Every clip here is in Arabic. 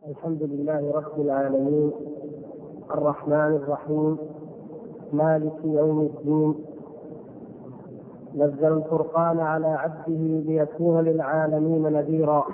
الحمد لله رب العالمين الرحمن الرحيم مالك يوم الدين. نزل الفرقان على عبده ليكون للعالمين نذيرا،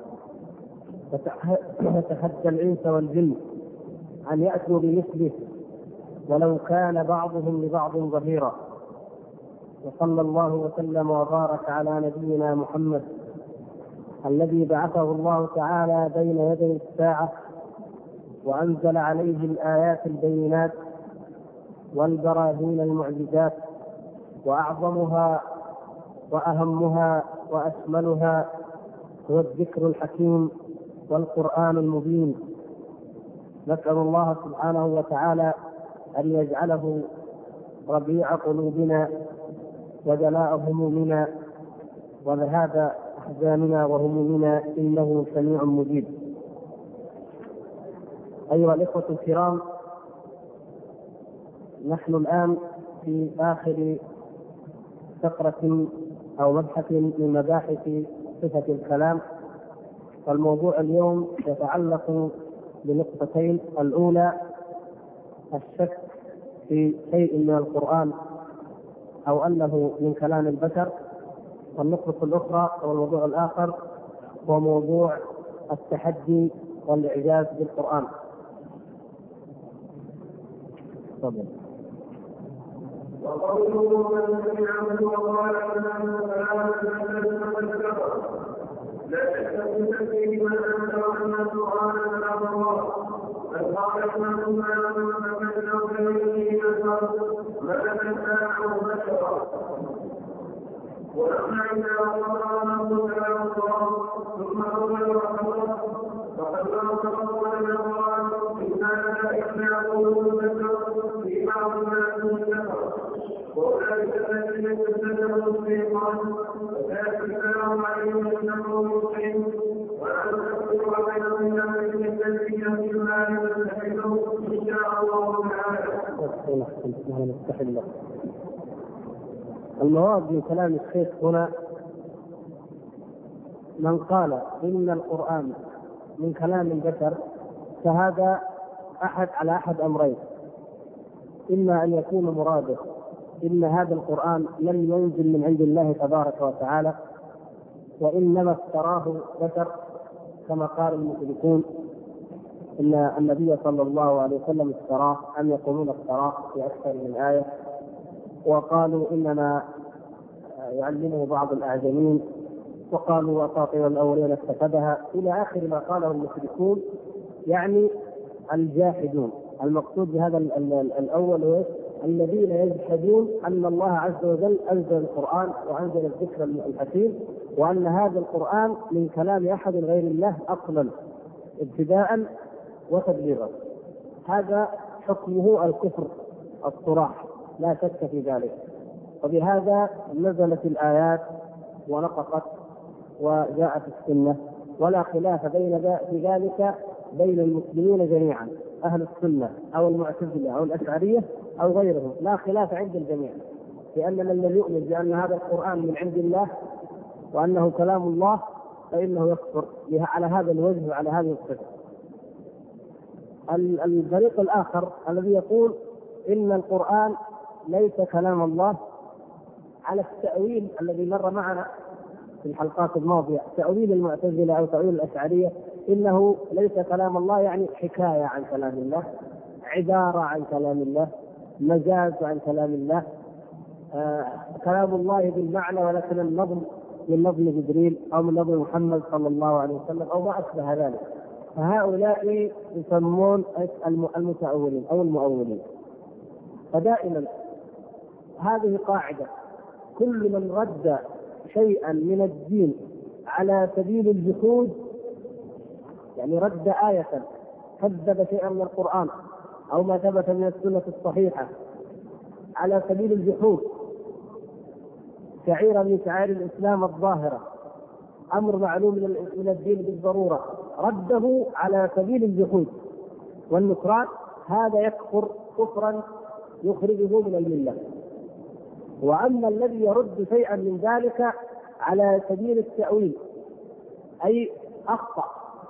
وتحدى الانس والجن ان ياتوا بمثله ولو كان بعضهم لبعض ظهيرا. وصلى الله وسلم وبارك على نبينا محمد الذي بعثه الله تعالى بين يدي الساعة وأنزل عليه الآيات البينات والبراهين المعجزات، وأعظمها وأهمها وأشملها هو الذكر الحكيم والقرآن المبين. نسأل الله سبحانه وتعالى أن يجعله ربيع قلوبنا وجلاء همومنا وذهاب أحزاننا وهمومنا، إنه سميع مجيب. أيها الإخوة الكرام، نحن الآن في آخر فقرة أو مبحث من مباحث صفة الكلام، والموضوع اليوم يتعلق بنقطتين: الأولى الشك في شيء من القرآن أو أنه من كلام البشر، والنقطة الأخرى أو الموضوع الآخر هو موضوع التحدي والإعجاز بالقرآن. تفضل. وقوله من سمعه وقال لا تستطيع فيه من انت وان القران كلام الله، بل قال انكم ما تمنوا به ما تنفعه بشرا. ولما إذا قرأنا كلام الله ثم أول وحده فقد أرسل إلى الله إنا لا يقولون البشر في بعض الناس الكفر، وأولئك الذين يتبعون الشيطان وذلك السلام عليهم إنه مسلم، ولا نكفر بينهم من التنبيه بما يستحقه إن شاء الله تعالى. المراد من كلام الشيخ هنا من قال إن القرآن من كلام البشر، فهذا على أحد أمرين: إما أن يكون مراده إن هذا القرآن لم ينزل من عند الله تبارك وتعالى وإنما افتراه بشر، كما قال المشركون إن النبي صلى الله عليه وسلم افتراه، أم يقولون افتراه في أكثر من آية، وقالوا إنما يعلمه بعض الأعجمين، وقالوا أساطير الأولين اكتسبها، إلى آخر ما قاله المشركون، يعني الجاحدون. المقصود بهذا الأول هو الذين يجحدون أن الله عز وجل أنزل القرآن وأنزل الذكر الحكيم، وأن هذا القرآن من كلام أحد غير الله أصلا ابتداء وتبليغا. هذا حكمه الكفر الصراح، لا شك في ذلك. وبهذا نزلت الآيات ونطقت وجاءت السنة، ولا خلاف في ذلك بين المسلمين جميعا، أهل السنة أو المعتزلة أو الأشعرية أو غيرهم، لا خلاف عند الجميع، لأن من يؤمن بأن هذا القرآن من عند الله وأنه كلام الله فإنه يكفر على هذا الوجه وعلى هذه الصفة. الفريق الآخر الذي يقول إن القرآن ليس كلام الله، على التأويل الذي مر معنا في الحلقات الماضية، تأويل المعتزلة أو تأويل الأشعرية، إنه ليس كلام الله يعني حكاية عن كلام الله، عبارة عن كلام الله، مجاز عن كلام الله، كلام الله بالمعنى ولكن النظم من نظم جبريل أو من نظم محمد صلى الله عليه وسلم أو ما أشبه ذلك. فهؤلاء يسمون المتأولين أو المؤولين. فدائما هذه قاعدة: كل من رد شيئا من الدين على سبيل الجحود، يعني رد آية، كذب شيئا من القرآن أو ما ثبت من السنة الصحيحة على سبيل الجحود، شعيرة من شعائر الإسلام الظاهرة، أمر معلوم من الدين بالضرورة، رده على سبيل الجحود والنكران، هذا يكفر كفرا يخرجه من الملة. وأما الذي يرد شيئا من ذلك على سبيل التأويل، أي أخطأ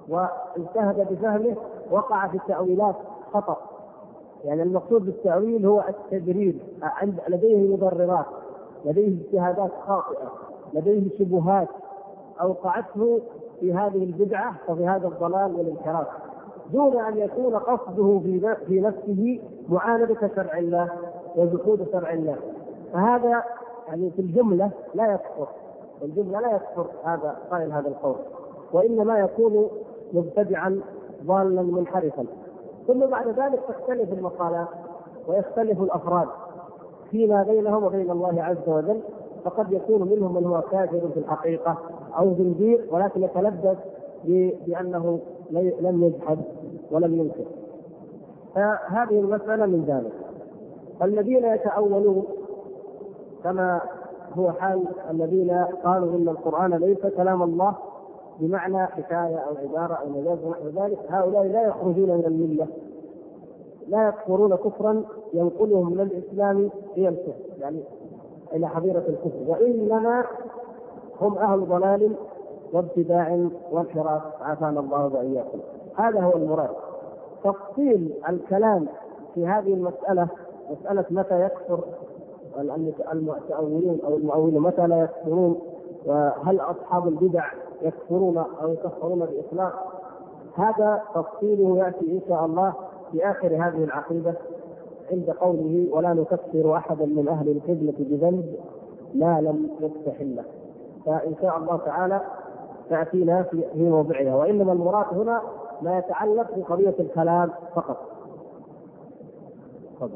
واجتهد بفهمه وقع في التأويلات خطأ. يعني المقصود بالتأويل هو التدريب، لديه مبررات، لديه اجتهادات خاطئة، لديه شبهات أوقعته في هذه البدعة وفي هذا الضلال والانحراف، دون أن يكون قصده في نفسه معاندة شرع الله وجحود شرع الله. فهذا يعني في الجملة لا يكفر، في الجملة لا يكفر هذا قائل هذا القول، وإنما يكون مبتدعا ضالا منحرفا. ثم بعد ذلك تختلف المقالات ويختلف الأفراد فيما بينهم وبين الله عز وجل، فقد يكون منهم من هو كافر في الحقيقة أو زنديق ولكن يتلبس بأنه لم يجحد ولم ينكر. فهذه المسألة من ذلك. الذين يتأولون كما هو حال الذين قالوا إن القرآن ليس كلام الله بمعنى حكاية أو عبارة أو مجاز ونحو ذلك، هؤلاء لا يخرجون من الملة، لا يكفرون كفرا ينقلهم من الإسلام إلى الكفر، يعني إلى حظيرة الكفر، وإنما هم أهل ضلال وابتداع وانحراف، عافانا الله وإياكم. هذا هو المراد. تفصيل الكلام في هذه المسألة، مسألة متى يكفر المتأولون أو المؤولون، متى لا يكفرون، وهل أصحاب البدع يكفرون أو يكفرون بإطلاق، هذا تفصيله يأتي إن شاء الله في آخر هذه العقيدة عند قوله ولا نكفر أحدا من أهل القبلة بذنب ما لم يستحله. فإن شاء الله تعالى تأتينا في موضعها، وإنما المراد هنا ما يتعلق بقضية الكلام فقط. تفضل.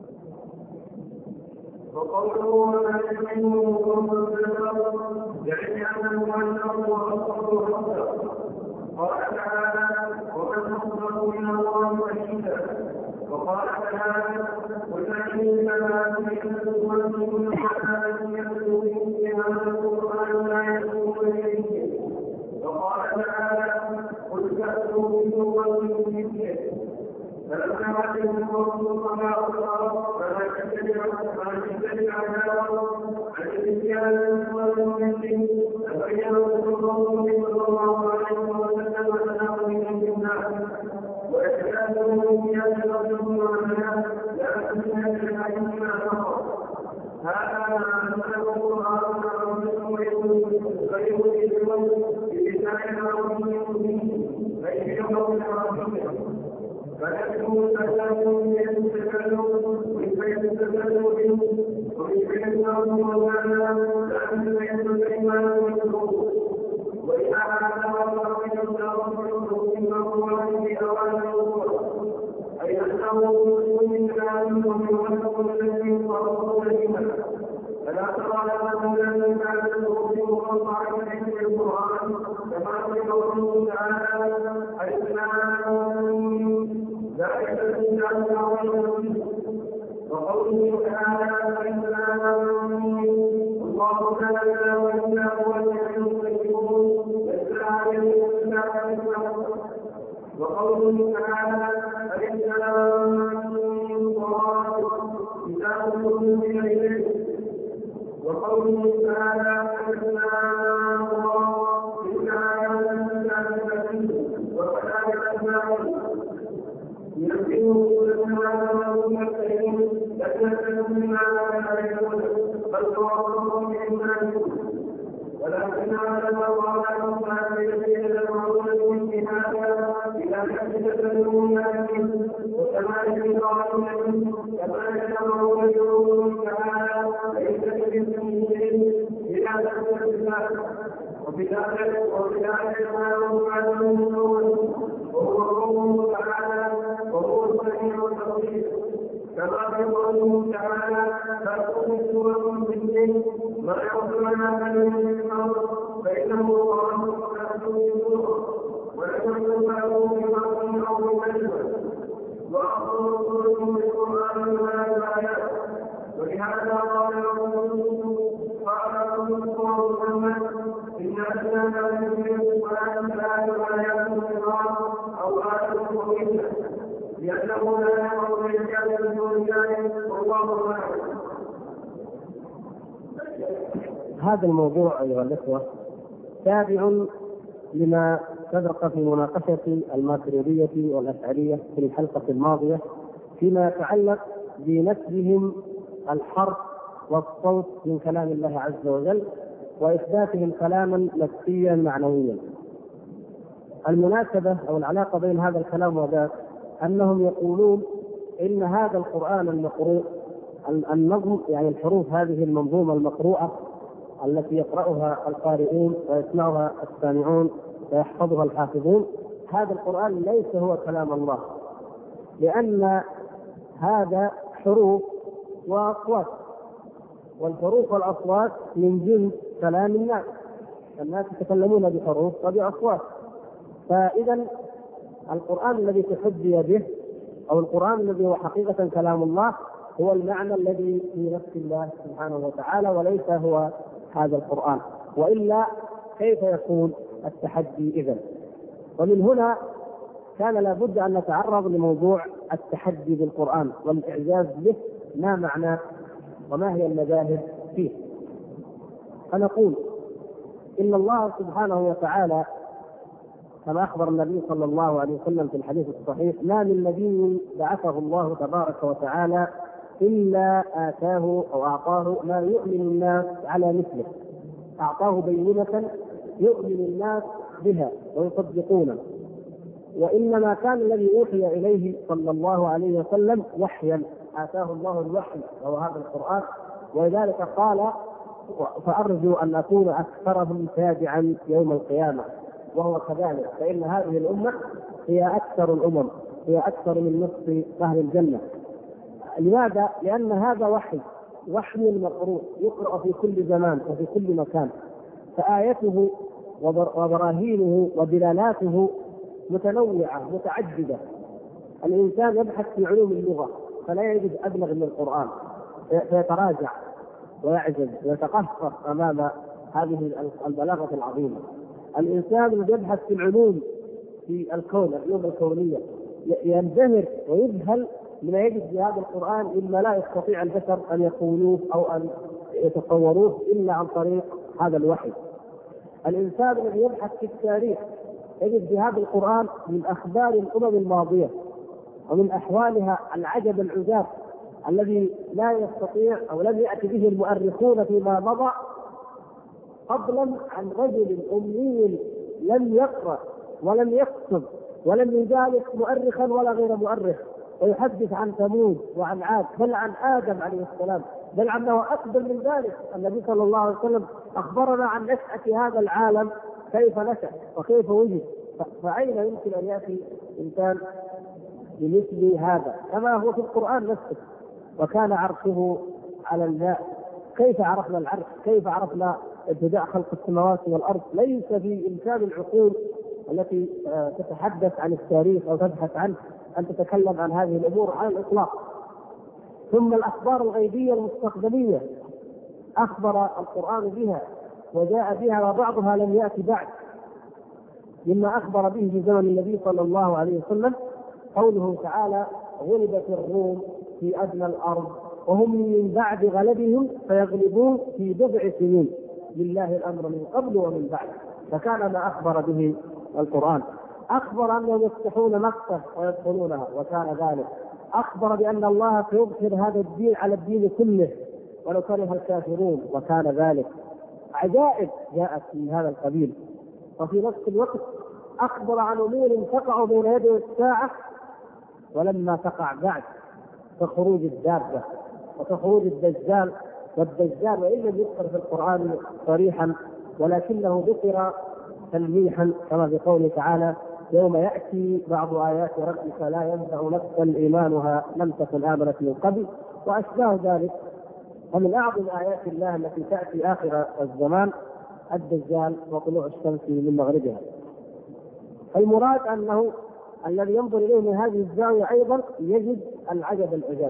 وقوله ما يحمله قوم يعني أنه أنه وأصله قال تعالى ومن أصدق من الله حديثا. وقال تعالى والذين لا يؤمنون حتى يأتوا بهذا القرآن لا يأتون إليه. وقال تعالى قل فأتوا بسورة مثله فلما رأيهم الرسول كما أخبر فلا تتبع عن الرجال والمؤمنين فبين الرسول صلى الله عليه وسلم أنه من الناس ويتكلمون في هذا الرجل والناس لكن العلم فقط. هذا أنزل القرآن غير الإسلام بلسان عربي مبين أي بلغة عربية، فنحن نتكلم يتكلم وكيف يتكلم به وكيف يتكلم ومعنى لأن الإيمان والحقوق وإذا عاد الله يتكلم من الله في أوان الأمور أي أنه من كلام ومن الذي فرض لنا فلا ترى لنا من كان الرسول مقطع في القرآن كما في قوله تعالى الإسلام ذلك الإسلام وقوله تعالى الإسلام الله تعالى وإنا هو الذي يكون يسعى للإسلام وقوله تعالى الإسلام كتاب من إليه. وقوله تعالى الإسلام الله وكذلك أسماء يمكنه الإسلام والمسلمين لكن مما لا يكون بل هو من ذلك ولكن على الله سبحانه يدعون من هذا إلى حد تكلمون وكذلك قالوا كما يدعون يدعون تعالى ليس كمثله شيء إلى حد الإسلام وبذلك قالوا عنه وهو قوله تعالى وهو السميع البصير كما في قوله تعالى فأقول سورة بالليل ما يغفرنا من الأرض فإنه الله ولكن له بمعنى أو بكلمة وأفضل سورة من القرآن ولا الآيات. ولهذا قال الرسول قال الله محمد إن أسلمنا من القرآن لا آيات القرآن أو آيات طويلة لأنه لا يعرف الرجال من دون الله والله أعلم. هذا الموضوع أيها الأخوة تابع لما سبق في مناقشة الماتريدية والأشعرية في الحلقة الماضية فيما يتعلق بنسبهم الحرف والصوت من كلام الله عز وجل وإثباتهم كلاما نفسيا معنويا. المناسبة أو العلاقة بين هذا الكلام وذاك أنهم يقولون إن هذا القرآن المقروء النظم، يعني الحروف هذه المنظومة المقروءة التي يقرأها القارئون ويسمعها السامعون ويحفظها الحافظون، هذا القرآن ليس هو كلام الله، لأن هذا حروف وأصوات، والحروف والأصوات من جنس كلام الناس يتكلمون بحروف وبأصوات. فإذا القرآن الذي تحدي به أو القرآن الذي هو حقيقة كلام الله هو المعنى الذي في نفس الله سبحانه وتعالى، وليس هو هذا القرآن، وإلا كيف يكون التحدي إذن؟ ومن هنا كان لابد أن نتعرض لموضوع التحدي بالقرآن والإعجاز به، ما معناه وما هي المذاهب فيه. فنقول إن الله سبحانه وتعالى كما أخبر النبي صلى الله عليه وسلم في الحديث الصحيح: ما من نبي بعثه الله تبارك وتعالى إلا آتاه أو أعطاه ما يؤمن الناس على مثله، أعطاه بينة يؤمن الناس بها ويصدقونه. وإنما كان الذي أوحي إليه صلى الله عليه وسلم وحيا، آتاه الله الوحي وهو هذا القرآن، ولذلك قال: فأرجو أن أكون أكثرهم تابعا يوم القيامة. وهو كذلك، فإن هذه الأمة هي أكثر الأمم، هي أكثر من نصف أهل الجنة. لماذا؟ لأن هذا وحي المقروء يقرأ في كل زمان وفي كل مكان، فآيته وبراهينه ودلالاته متنوعة متعددة. الإنسان يبحث في علوم اللغة فلا يجد أبلغ من القرآن، فيتراجع ويعجز ويتقهقر أمام هذه البلاغة العظيمة. الإنسان الذي يبحث في العلوم في الكون، العلوم الكونية، ينبهر ويذهل لما يجد في هذا القرآن مما لا يستطيع البشر أن يقولوه أو أن يتصوروه إلا عن طريق هذا الوحي. الإنسان الذي يبحث في التاريخ يجد في هذا القرآن من أخبار الأمم الماضية ومن أحوالها العجب العجاب الذي لا يستطيع أو لم يأتي به المؤرخون فيما مضى، فضلا عن رجل أمي لم يقرأ ولم يكتب ولم يجالس مؤرخا ولا غير مؤرخ ويحدث عن ثمود وعن عاد بل عن آدم عليه السلام، بل عنه أكبر من ذلك. النبي صلى الله عليه وسلم أخبرنا عن نشأة هذا العالم، كيف نشأ وكيف وجد. فأين يمكن أن يأتي إنسان بمثل هذا كما هو في القرآن نفسه؟ وكان عرشه على الماء. كيف عرفنا العرش؟ كيف عرفنا ابتداء خلق السماوات والأرض؟ ليس في إمكان العقول التي تتحدث عن التاريخ أو تبحث عنه أن تتكلم عن هذه الأمور على الإطلاق. ثم الأخبار الغيبية المستقبلية أخبر القرآن بها وجاء بها، وبعضها لم يأتي بعد. مما أخبر به في زمن النبي صلى الله عليه وسلم قوله تعالى: غلبت الروم في أدنى الأرض وهم من بعد غلبهم سيغلبون في بضع سنين لله الأمر من قبل ومن بعد. فكان ما أخبر به القرآن. أخبر أنهم يفتحون مكة ويدخلونها وكان ذلك. أخبر بأن الله سيظهر هذا الدين على الدين كله ولو كره الكافرون وكان ذلك. عجائب جاءت من هذا القبيل. وفي نفس الوقت أخبر عن أمور تقع بين يدي الساعة ولما تقع بعد، كخروج الدابة وكخروج الدجال. والدجال وإن لم يذكر في القرآن صريحا ولكنه ذكر تلميحا كما في قوله تعالى: يوم يأتي بعض آيات ربك لا ينفع نفسا إيمانها لم تكن آمنت من قبل وأشباه ذلك. ومن أعظم آيات الله التي تأتي آخر الزمان الدجال وطلوع الشمس من مغربها. المراد أنه الذي ينظر إليه من هذه الزاوية أيضا يجد العجب العجاب.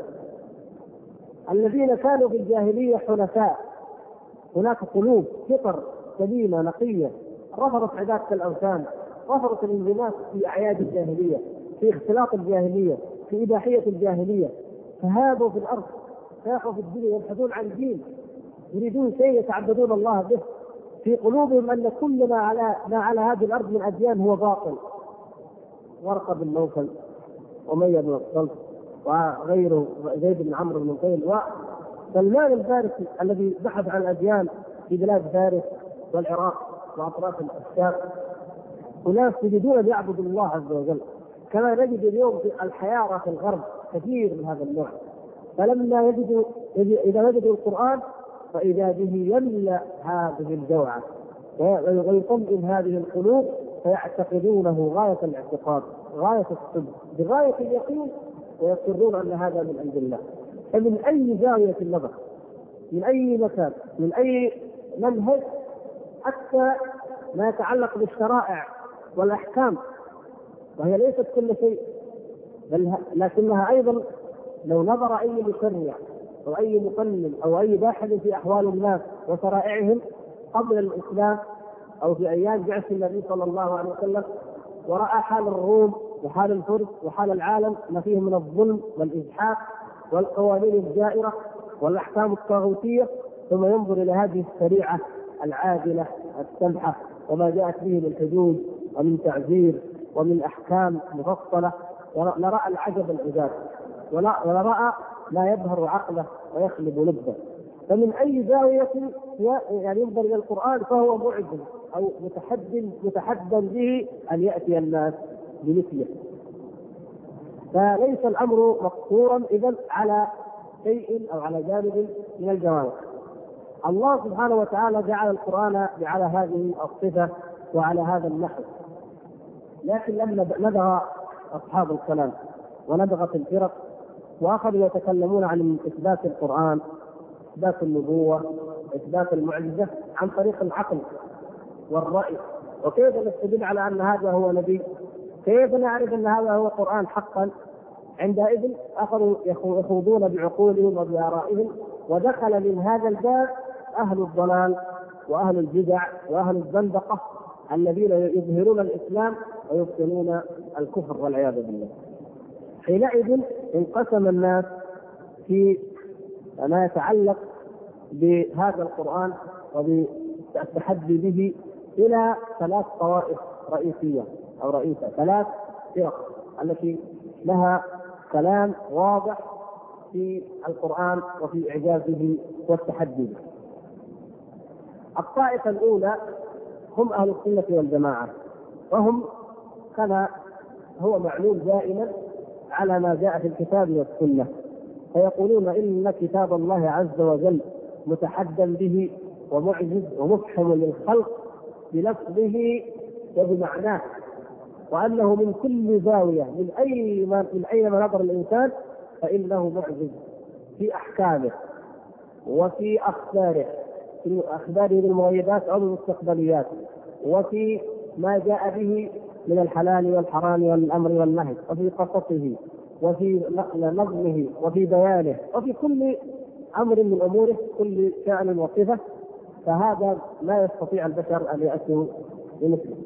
الذين كانوا في الجاهلية حنفاء، هناك قلوب فطر سليمة نقية، رفضت عبادة الأوثان، رفضت الانغماس في أعياد الجاهلية، في اختلاط الجاهلية، في إباحية الجاهلية، فهابوا في الأرض، ساحوا في الدنيا، يبحثون عن دين، يريدون شيء يتعبدون الله به. في قلوبهم أن كل ما على هذه الأرض من أديان هو باطل. ورقة بن نوفل، أمية بن الصلت، وغيره، زيد بن عمرو بن نفيل، وسلمان الفارسي الذي بحث عن الأديان في بلاد فارس والعراق وأطراف الشام، أناس يريدون أن يعبدوا الله عز وجل، كما نجد اليوم في الحيارى في الغرب كثير من هذا النوع. فلما إذا وجدوا القرآن فإذا به يملأ هذه الجوعة ويطمئن هذه القلوب، فيعتقدونه غاية الاعتقاد، غاية الصدق، بغاية اليقين، ويقرون أن هذا من عند الله. فمن أي زاوية النظر، من أي مكان، من أي منهج، حتى ما يتعلق بالشرائع والأحكام، وهي ليست كل شيء، بل لكنها أيضا لو نظر أي مشرع أو أي مقنن أو أي باحث في أحوال الناس وشرائعهم قبل الإسلام أو في أيام بعث النبي صلى الله عليه وسلم، ورأى حال الروم وحال الفرس وحال العالم ما فيه من الظلم والإزحاق والقوانين الجائرة والأحكام الطاغوتية، ثم ينظر إلى هذه الشريعة العادلة السمحة وما جاءت به من حدود ومن تعزير ومن أحكام مفصلة، لرأى العجب العجاب، ولرأى ما يبهر عقله ويخلب لبه. فمن أي زاوية يعني ينظر إلى القرآن فهو معجز أو متحدى به أن يأتي الناس بمثله. فليس الأمر مقصورا إذن على شيء أو على جانب من الجوانب. الله سبحانه وتعالى جعل القرآن على هذه الصفة وعلى هذا النحو، لكن لما نبغى أصحاب الكلام ونبغت الفرق وأخذوا يتكلمون عن إثبات القرآن، إثبات النبوة، إثبات المعجزة عن طريق العقل والرأي، وكيف نستدل على أن هذا هو نبي؟ كيف نعرف أن هذا هو قرآن حقا؟ عندئذ أخذوا يخوضون بعقولهم وبآرائهم، ودخل من هذا الباب أهل الضلال وأهل البدع وأهل الزندقة الذين يظهرون الإسلام ويبطنون الكفر والعياذ بالله. حينئذ انقسم الناس في ما يتعلق بهذا القرآن وبالتحدي به إلى 3 طوائف رئيسية أو رئيسة، 3 فرق التي لها كلام واضح في القرآن وفي إعجازه والتحدي به. الطائفة الأولى هم أهل السنة والجماعة، وهم كما هو معلوم دائما على ما جاء في الكتاب والسنة، فيقولون إن كتاب الله عز وجل متحدى به ومعجز ومفحم للخلق بلفظه وبمعناه، وأنه من كل زاوية من أي نظر الإنسان فإنه معجز في أحكامه وفي أخباره، في أخباره بالمغيبات أو بالمستقبليات، وفي ما جاء به من الحلال والحرام والأمر والنهي، وفي قصصه وفي نظمه وفي بيانه وفي كل أمر من أموره، كل شأن وصفة. فهذا لا يستطيع البشر أن يأتوا بمثله،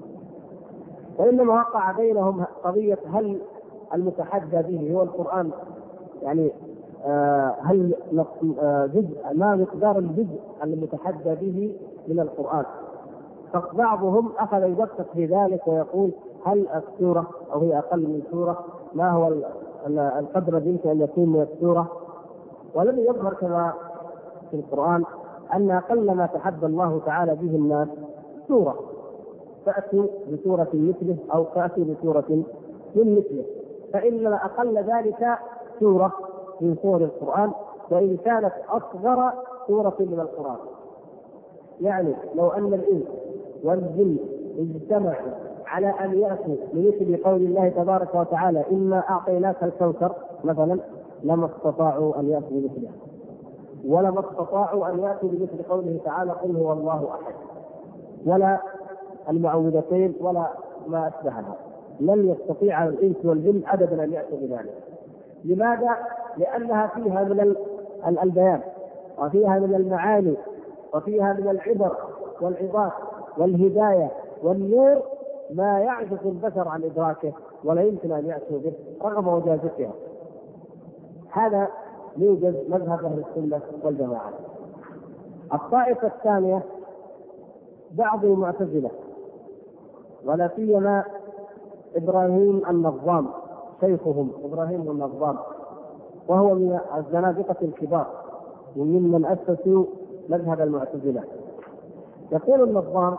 وإنما وقع بينهم قضية هل المتحدى به هو القرآن، يعني هل جزء ما مقدار الجزء المتحدى به من القرآن. فبعضهم أخذ يدقق في ذلك ويقول هل السورة أو هي أقل من سورة، ما هو القدر الذي يمكن أن يكون من السورة. ولم يظهر كما في القرآن أن أقل ما تحدى الله تعالى به الناس سورة، فأتوا بسورة مثله أو فأتوا بسورة من مثله، فإن أقل ذلك سورة من سور القرآن، وإن كانت أصغر سورة من القرآن. يعني لو أن الإنس والجن اجتمعوا على أن يأتوا بمثل قول الله تبارك وتعالى إنا أعطيناك الكوثر مثلا، لما استطاعوا أن يأتوا بمثله، ولما استطاعوا أن يأتوا بمثل قوله تعالى قل هو الله أحد، ولا المعوذتين ولا ما أشبهها. لن يستطيع الإنس والجن أبدا أن يأتوا بذلك. لماذا؟ لأنها فيها من البيان، وفيها من المعاني، وفيها من العبر والعظات والهداية والنور ما يعجز البشر عن إدراكه ولا يمكن أن يأتوا به رغم وجازتها. هذا يوجد مذهب أهل السنة والجماعة. الطائفة الثانية بعض المعتزلة ولا سيما إبراهيم النظام شيخهم إبراهيم النظام، وهو من الزنادقة الكبار وممن أسسوا مذهب المعتزلة. يقول النظام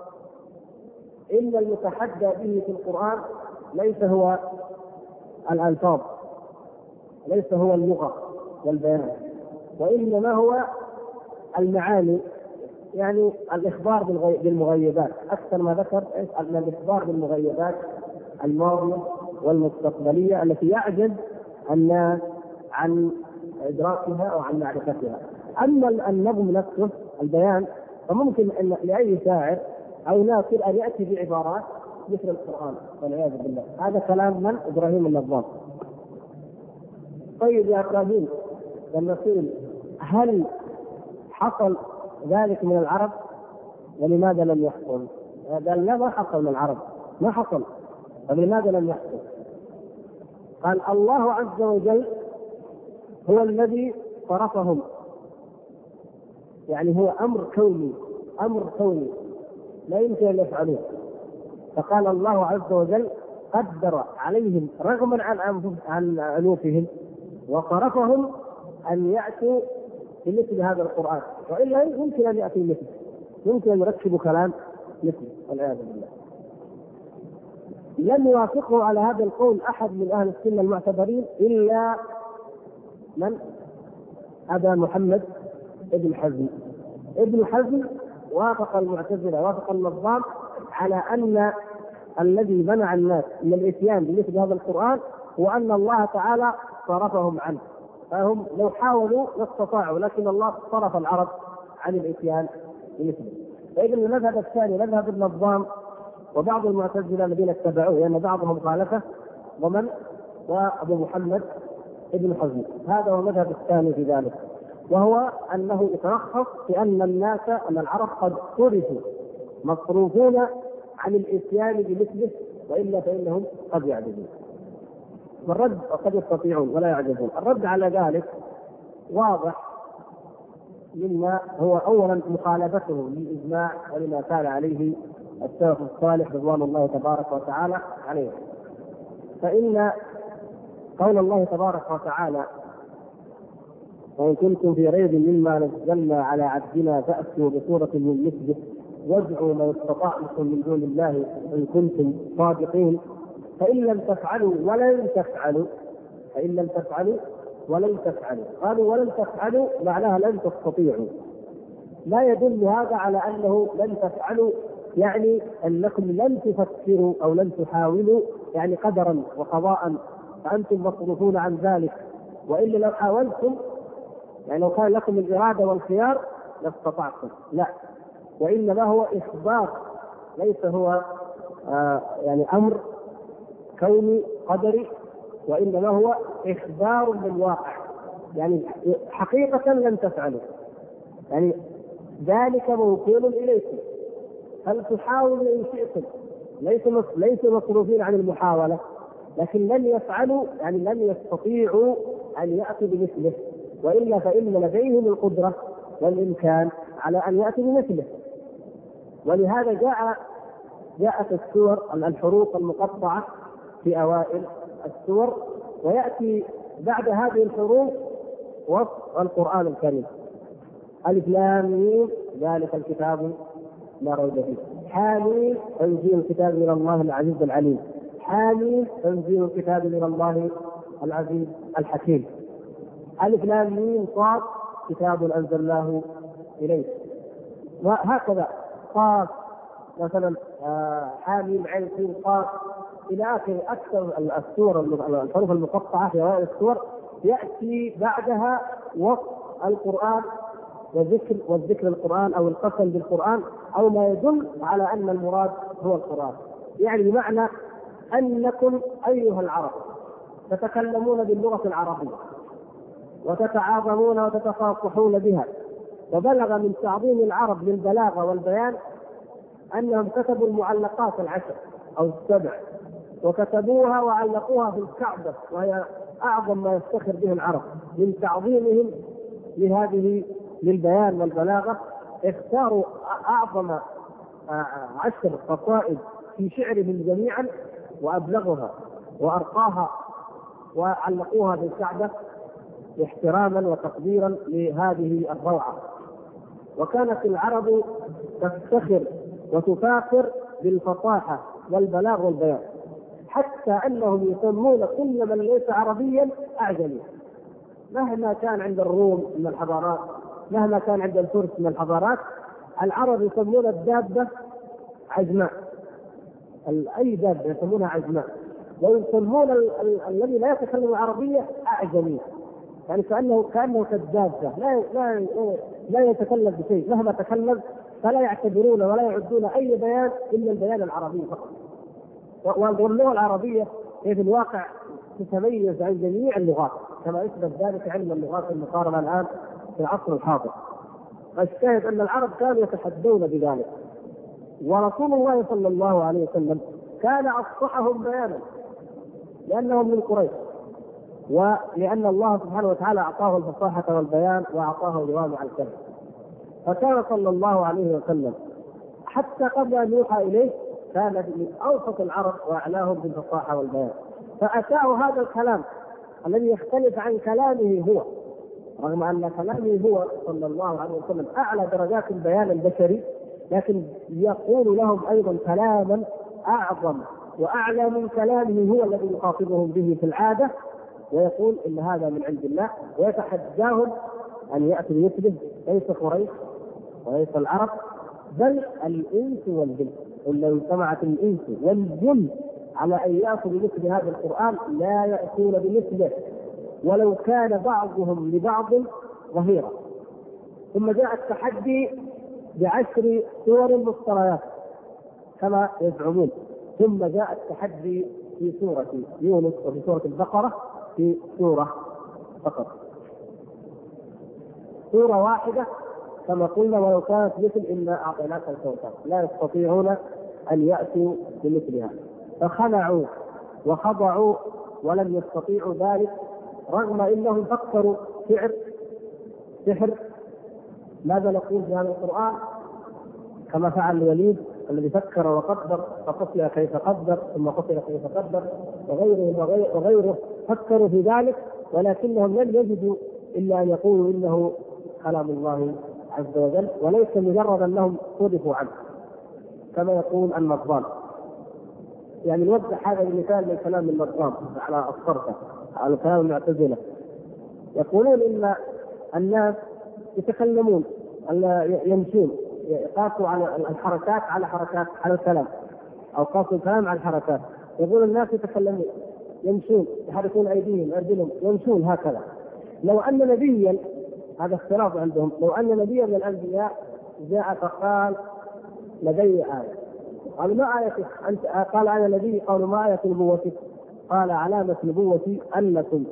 إن المتحدى به في القرآن ليس هو الألفاظ، ليس هو اللغة والبيان، وإنما هو المعاني، يعني الإخبار بالمغيبات. أكثر ما ذكر أن الإخبار بالمغيبات الماضية والمستقبلية التي يعجز الناس عن إدراكها أو عن معرفتها. أما النظم نفسه البيان فممكن أن لأي شاعر أو ناصر أن يأتي بعبارات مثل القرآن والعياذ بالله. هذا كلام من؟ إبراهيم النظام. طيب يا إبراهيم، لما نقول هل حصل ذلك من العرب ولماذا لم يحصل؟ قال لا، ما حصل من العرب، ما حصل. فلماذا لم يحصل؟ قال الله عز وجل هو الذي صرفهم، يعني هو أمر كوني، أمر كوني لا يمكن أن يفعلوه. فقال الله عز وجل قدر عليهم رغما عن أنوفهم وصرفهم أن يأتوا بمثل هذا القرآن، وإلا يمكن أن يأتوا مثله، يمكن أن يركبوا كلام مثله والعياذ بالله. لم يوافقه على هذا القول أحد من أهل السنة المعتبرين إلا من؟ أبا محمد ابن حزم. ابن حزم وافق المعتزلة، وافق النظام على أن الذي منع الناس من الإتيان بمثل هذا القرآن هو أن الله تعالى صرفهم عنه، فهم لو حاولوا لا استطاعوا، لكن الله صرف العرب عن الإتيان بمثله. فإذا المذهب الثاني مذهب النظام وبعض المعتزلة الذين اتبعوه، لأن بعضهم خالفه، ومن؟ وأبو محمد ابن حزم. هذا هو المذهب الثاني في ذلك، وهو أنه يترخص في أن الناس، أن العرب قد صرفوا مصروفون عن الإتيان بمثله، وإلا فإنهم قد يعجزون. والرد قد يستطيعون ولا يعجزون. الرد على ذلك واضح، مما هو أولا مخالفته للإجماع ولما كان عليه السلف الصالح رضوان الله تبارك وتعالى عليه. فإن قول الله تبارك وتعالى وإن كنتم في ريب مما نزلنا على عبدنا فأتوا بسورة من مثله وادعوا ما استطعتم من دون الله إن كنتم صادقين، فإن لم تفعلوا ولن تفعلوا، فإن لم تفعلوا ولن تفعلوا، قالوا ولن تفعلوا معناها لن تستطيعوا. لا يدل هذا على أنه لن تفعلوا يعني أنكم لن تفكروا أو لن تحاولوا، يعني قدرا وقضاء فأنتم مصروفون عن ذلك، وإلا لو حاولتم، يعني لو كان لكم الإرادة والخيار لاستطعتم. لا، وإنما هو إخبار، ليس هو يعني أمر كوني قدري، وإنما هو إخبار بالواقع، يعني حقيقة لن تفعلوا، يعني ذلك موكول إليكم، هل تحاولوا إن شئتم، ليسوا مصروفين عن المحاولة، لكن لن يفعلوا، يعني لن يستطيعوا أن يأتوا بمثله، وإلا فإن لديهم القدرة والإمكان على أن يأتوا بمثله. ولهذا جاءت السور الحروف المقطعة في أوائل السور، ويأتي بعد هذه الحروف وصف القرآن الكريم: ألف لام ميم ذلك الكتاب لا ريب فيه، حاميم تنزيل الكتاب من الله العزيز العليم، حاميم تنزيل الكتاب من الله العزيز الحكيم، ألف لام ميم صاد كتاب أنزلناه إليك، وهكذا قاف مثلا حاميم عين سين قاف إلى آخر. أكثر السور الحروف المقطعة في أوائل السور يأتي بعدها وصف القرآن والذكر القرآن أو القسم بالقرآن أو ما يدل على أن المراد هو القرآن، يعني بمعنى أنكم أيها العرب تتكلمون باللغة العربية وتتعاظمون وتتفاصحون بها. وبلغ من تعظيم العرب للبلاغة والبيان أنهم كتبوا المعلقات 10 أو 7، وكتبوها وعلقوها في الكعبة، وهي أعظم ما يفتخر به العرب من تعظيمهم لهذه للبيان والبلاغة. اختاروا أعظم 10 قصائد في شعرهم جميعا وأبلغها وأرقاها وعلقوها بالكعبة احتراما وتقديرا لهذه الروعة. وكانت العرب تفتخر وتفاخر بالفصاحة والبلاغ والبيان، حتى أنهم يسمون كل من ليس عربيا أعجمي، مهما كان عند الروم من الحضارات، مهما كان عند الفرس من الحضارات. العرب يسمون الدابة عجماء، أي دابة يسمونها عجماء، ويسمون الذي لا يتكلم العربية أعجمي، يعني كأنه كالدابة لا يتكلم بشيء، مهما تكلم فلا يعتبرون ولا يعدون أي بيان إلا البيان العربي فقط. واللغة العربية هي في الواقع تتميز عن جميع اللغات، كما يثبت ذلك علم اللغات المقارنة الآن في العصر الحاضر. الشاهد أن العرب كانوا يتحدون بذلك، ورسول الله صلى الله عليه وسلم كان أفصحهم بيانا لأنهم من قريش، ولأن الله سبحانه وتعالى أعطاه الفصاحة والبيان وأعطاه جوامع الكلم. فكان صلى الله عليه وسلم حتى قبل أن يوحى إليه كان من أوسط العرب وأعلاهم بالفصاحة والبيان. فأتاه هذا الكلام الذي يختلف عن كلامه هو، رغم أن كلامه هو صلى الله عليه وسلم أعلى درجات البيان البشري، لكن يقول لهم أيضا كلاما أعظم وأعلى من كلامه هو الذي يخاطبهم به في العادة، ويقول إن هذا من عند الله، ويتحداهم أن يأتوا بمثله، ليس قريش وليس العرب بل الإنس والجن. إن لو اجتمعت الإنس والجن على أن يأتوا بمثل هذا القرآن لا يأتون بمثله ولو كان بعضهم لبعض ظهيرا. ثم جاء التحدي ب10 سور مفتريات كما يزعمون، ثم جاء التحدي في سورة يونس وفي سورة البقرة في سورة فقط، سورة واحدة كما قلنا، ولو كانت مثل إنا أعطيناك الكوثر، لا يستطيعون أن يأتوا بمثلها. فخلعوا وخضعوا ولم يستطيعوا ذلك، رغم إنهم فكروا سحر. ماذا نقول في هذا القرآن؟ كما فعل الوليد الذي فكر وقدر فقتل كيف قدر ثم قتل كيف قدر، وغيره فكروا في ذلك، ولكنهم لم يجدوا إلا أن يقولوا إنه كلام الله عز وجل، وليس مجرد أنهم صدفوا عنه كما يقول النظام. يعني نوضح هذا المثال من كلام النظام على الصرفة، على كلام المعتزلة. يقولون إن الناس يتكلمون يمشون، يقاسوا على الحركات على الكلام، أو قاسوا الكلام على الحركات. يقول الناس يتكلمون يمشون يحركون أيديهم أرجلهم يمشون هكذا. لو أن نبيا، هذا اختلاف عندهم، لو أن نبيا من الأنبياء جاء فقال لدي آية، قالوا ما آيتك أنت؟ قال أنا نبي. قالوا ما آية نبوتك؟ قال علامة نبوتي أنكم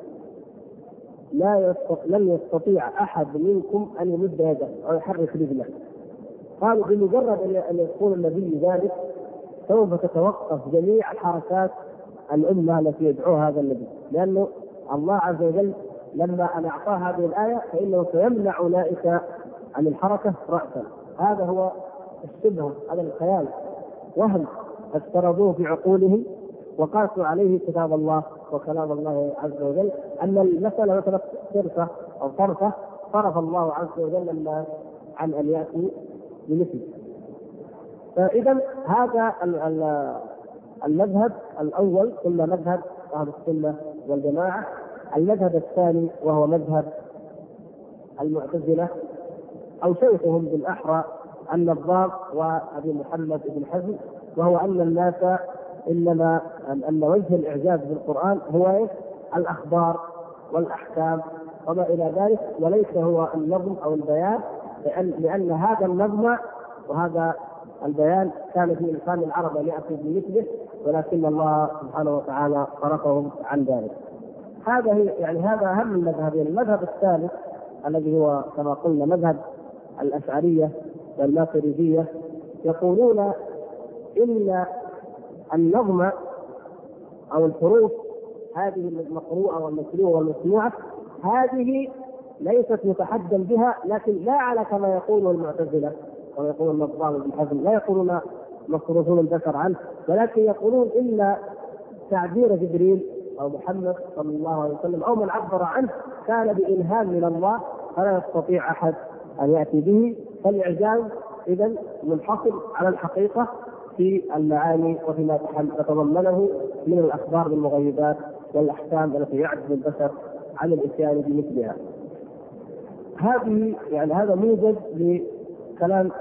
لن يستطيع أحد منكم أن يمد يده أو يحرك رجله. قالوا بمجرد أن يكون النبي ذلك سوف تتوقف جميع الحركات الأمة التي يدعوها هذا النبي، لأنه الله عز وجل لما أن أعطاه هذه الآية فإنه سيمنع أولئك عن الحركة رأسا. هذا هو الشبه، هذا الخيال، وهم افترضوه في عقولهم وقاسوا عليه كتاب الله وكلام الله عز وجل، أن المسألة مثلا صرفة أو طرفة صرف الله عز وجل الناس عن أن يأتوا بمثله. فإذا هذا المذهب الأول قلنا مذهب أهل السنة والجماعة. المذهب الثاني وهو مذهب المعتزلة أو شيخهم بالأحرى النظام وأبي محمد بن حزم، وهو أن الناس إنما أن وجه الإعجاز بالقرآن هو الأخبار والأحكام وما إلى ذلك، وليس هو النظم أو البيان، لأن هذا النظم وهذا البيان كان في إمكان العرب أن يأتوا بمثله، ولكن الله سبحانه وتعالى صرفهم عن ذلك. هذا أهم المذهبين. المذهب الثالث الذي هو كما قلنا مذهب الأشعرية والماتريدية، يقولون إن النظم أو الحروف هذه المقروءة والمتلوة والمسموعة هذه ليست متحدا بها، لكن لا على كما يقول المعتزلة ويقولون مضغوط بالحزم، لا يقولون مصروفون البشر عنه، ولكن يقولون إن تعبير جبريل أو محمد صلى الله عليه وسلم أو من عبر عنه كان بإلهام من الله فلا يستطيع أحد أن يأتي به. فالإعجاز إذن منحصر على الحقيقة في المعاني وفيما تتضمنه من الأخبار بالمغيبات والأحكام التي يعجز البشر عن الإتيان بمثلها. هذا موجز لكلام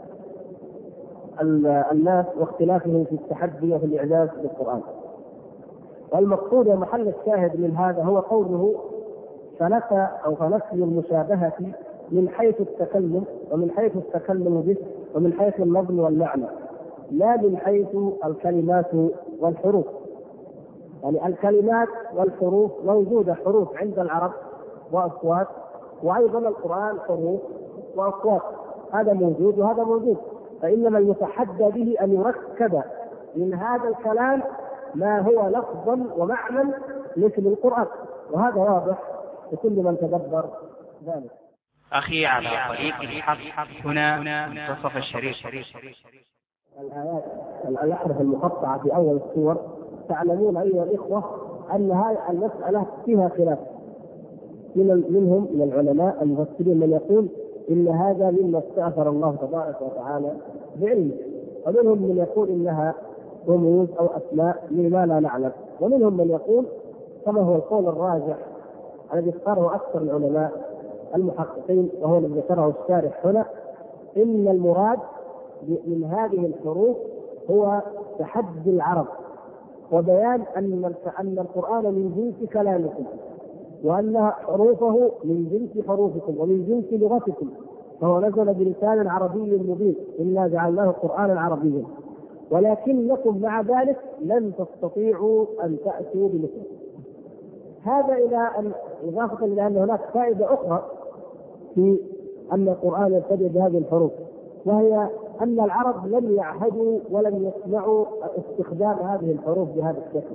الناس واختلافهم في التحدي وفي الإعجاز بالقرآن. والمقصود ومحل الشاهد من هذا هو قوله فنفي المشابهة من حيث التكلم ومن حيث التكلم به ومن حيث النظم والمعنى، لا من حيث الكلمات والحروف. يعني الكلمات والحروف موجودة، حروف عند العرب وأصوات، وأيضا القرآن حروف وأصوات، هذا موجود وهذا موجود. فإنما المتحدى به أن يركب من هذا الكلام ما هو لفظا ومعنى مثل القرآن، وهذا واضح لكل من تدبر ذلك. أخي على طريق الحق هنا منتصف الشريف. الآيات الأحرف المقطعة في أول السور تعلمون أيها الإخوة أن هذه المسألة فيها خلاف، منهم من العلماء المفسرين من يقول إن هذا مما استأثر الله تبارك وتعالى بعلمه، ومنهم من يقول إنها رموز أو أسماء مما لا نعلم، ومنهم من يقول كما هو القول الراجح الذي اختاره أكثر العلماء المحققين وهو الذي ذكره الشارح هنا، إن المراد من هذه الحروف هو تحدي العرب وبيان أن القرآن من جنس كلامكم، وأن حروفه من جنس حروفكم ومن جنس لغتكم، فهو نزل بلسان عربي مبين، إنا جعلناه قرآنا عربيا، ولكنكم مع ذلك لن تستطيعوا أن تأتوا بمثله. هذا إضافة إلى أن هناك فائدة أخرى في أن القرآن يبتدئ بهذه الحروف، وهي أن العرب لم يعهدوا ولم يسمعوا استخدام هذه الحروف بهذا الشكل.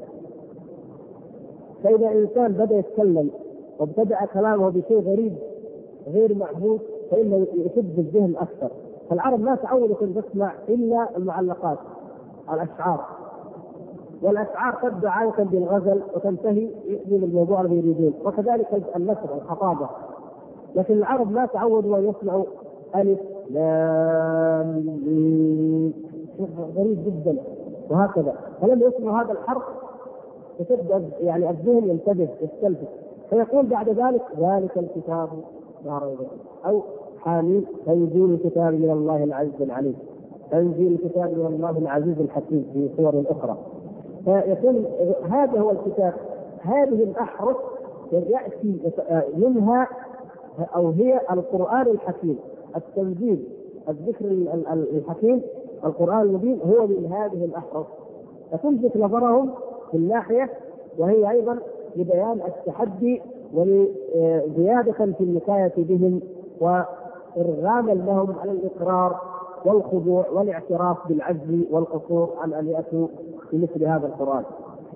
فإذا إنسان بدأ يتكلم وابتدأ كلامه بشيء غريب غير معهود فإنه يشد الذهن أكثر. فالعرب ما تعودوا أن تسمع إلا المعلقات، الأشعار، والأشعار تبدأ عادة بالغزل وتنتهي من الموضوع الذي يريدون، وكذلك النثر الخطابة. لكن العرب ما تعودوا أن يسمعوا ألف لام ميم، غريب جدا، وهكذا. فلما يسمعوا هذا الحرف فتبدأ يعني الذهن ينتبه يستلفت، فيقول بعد ذلك ذلك الكتاب لا ريب فيه، أو حاميم تنزيل الكتاب من الله العزيز العليم، تنزيل الكتاب من الله العزيز الحكيم في صور أخرى. فيكون هذا هو الكتاب. هذه الأحرف يأتي منها أو هي القرآن الحكيم، التنزيل، الذكر الحكيم، القرآن المبين هو من هذه الأحرف. فتلفت نظرهم في الناحية، وهي أيضا لبيان التحدي ولزيادة في النكاية بهم وإرغاما لهم على الإقرار والخضوع والاعتراف بالعجز والقصور عن أن يأتوا بمثل هذا القرآن.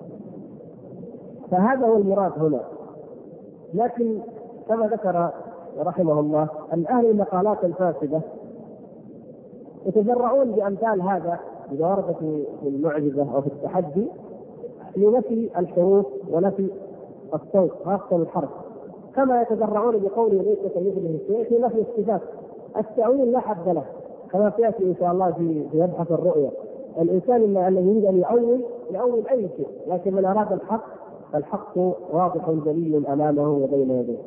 فهذا هو المراد هنا. لكن كما ذكر رحمه الله أن أهل المقالات الفاسدة يتجرعون بأمثال هذا إذا ورد في المعجزة أو في التحدي لنفي الحروف ونفي الصوت خاصة الحرف، كما يتجرعون بقوله ليس كمثله شيء في نفي الصفات. التأويل لا حد له، كما سيأتي إن شاء الله في يبحث الرؤية. الإنسان الذي يريد أن يؤول أي شيء، لكن من أراد الحق فالحق واضح جلي أمامه وبين يديه.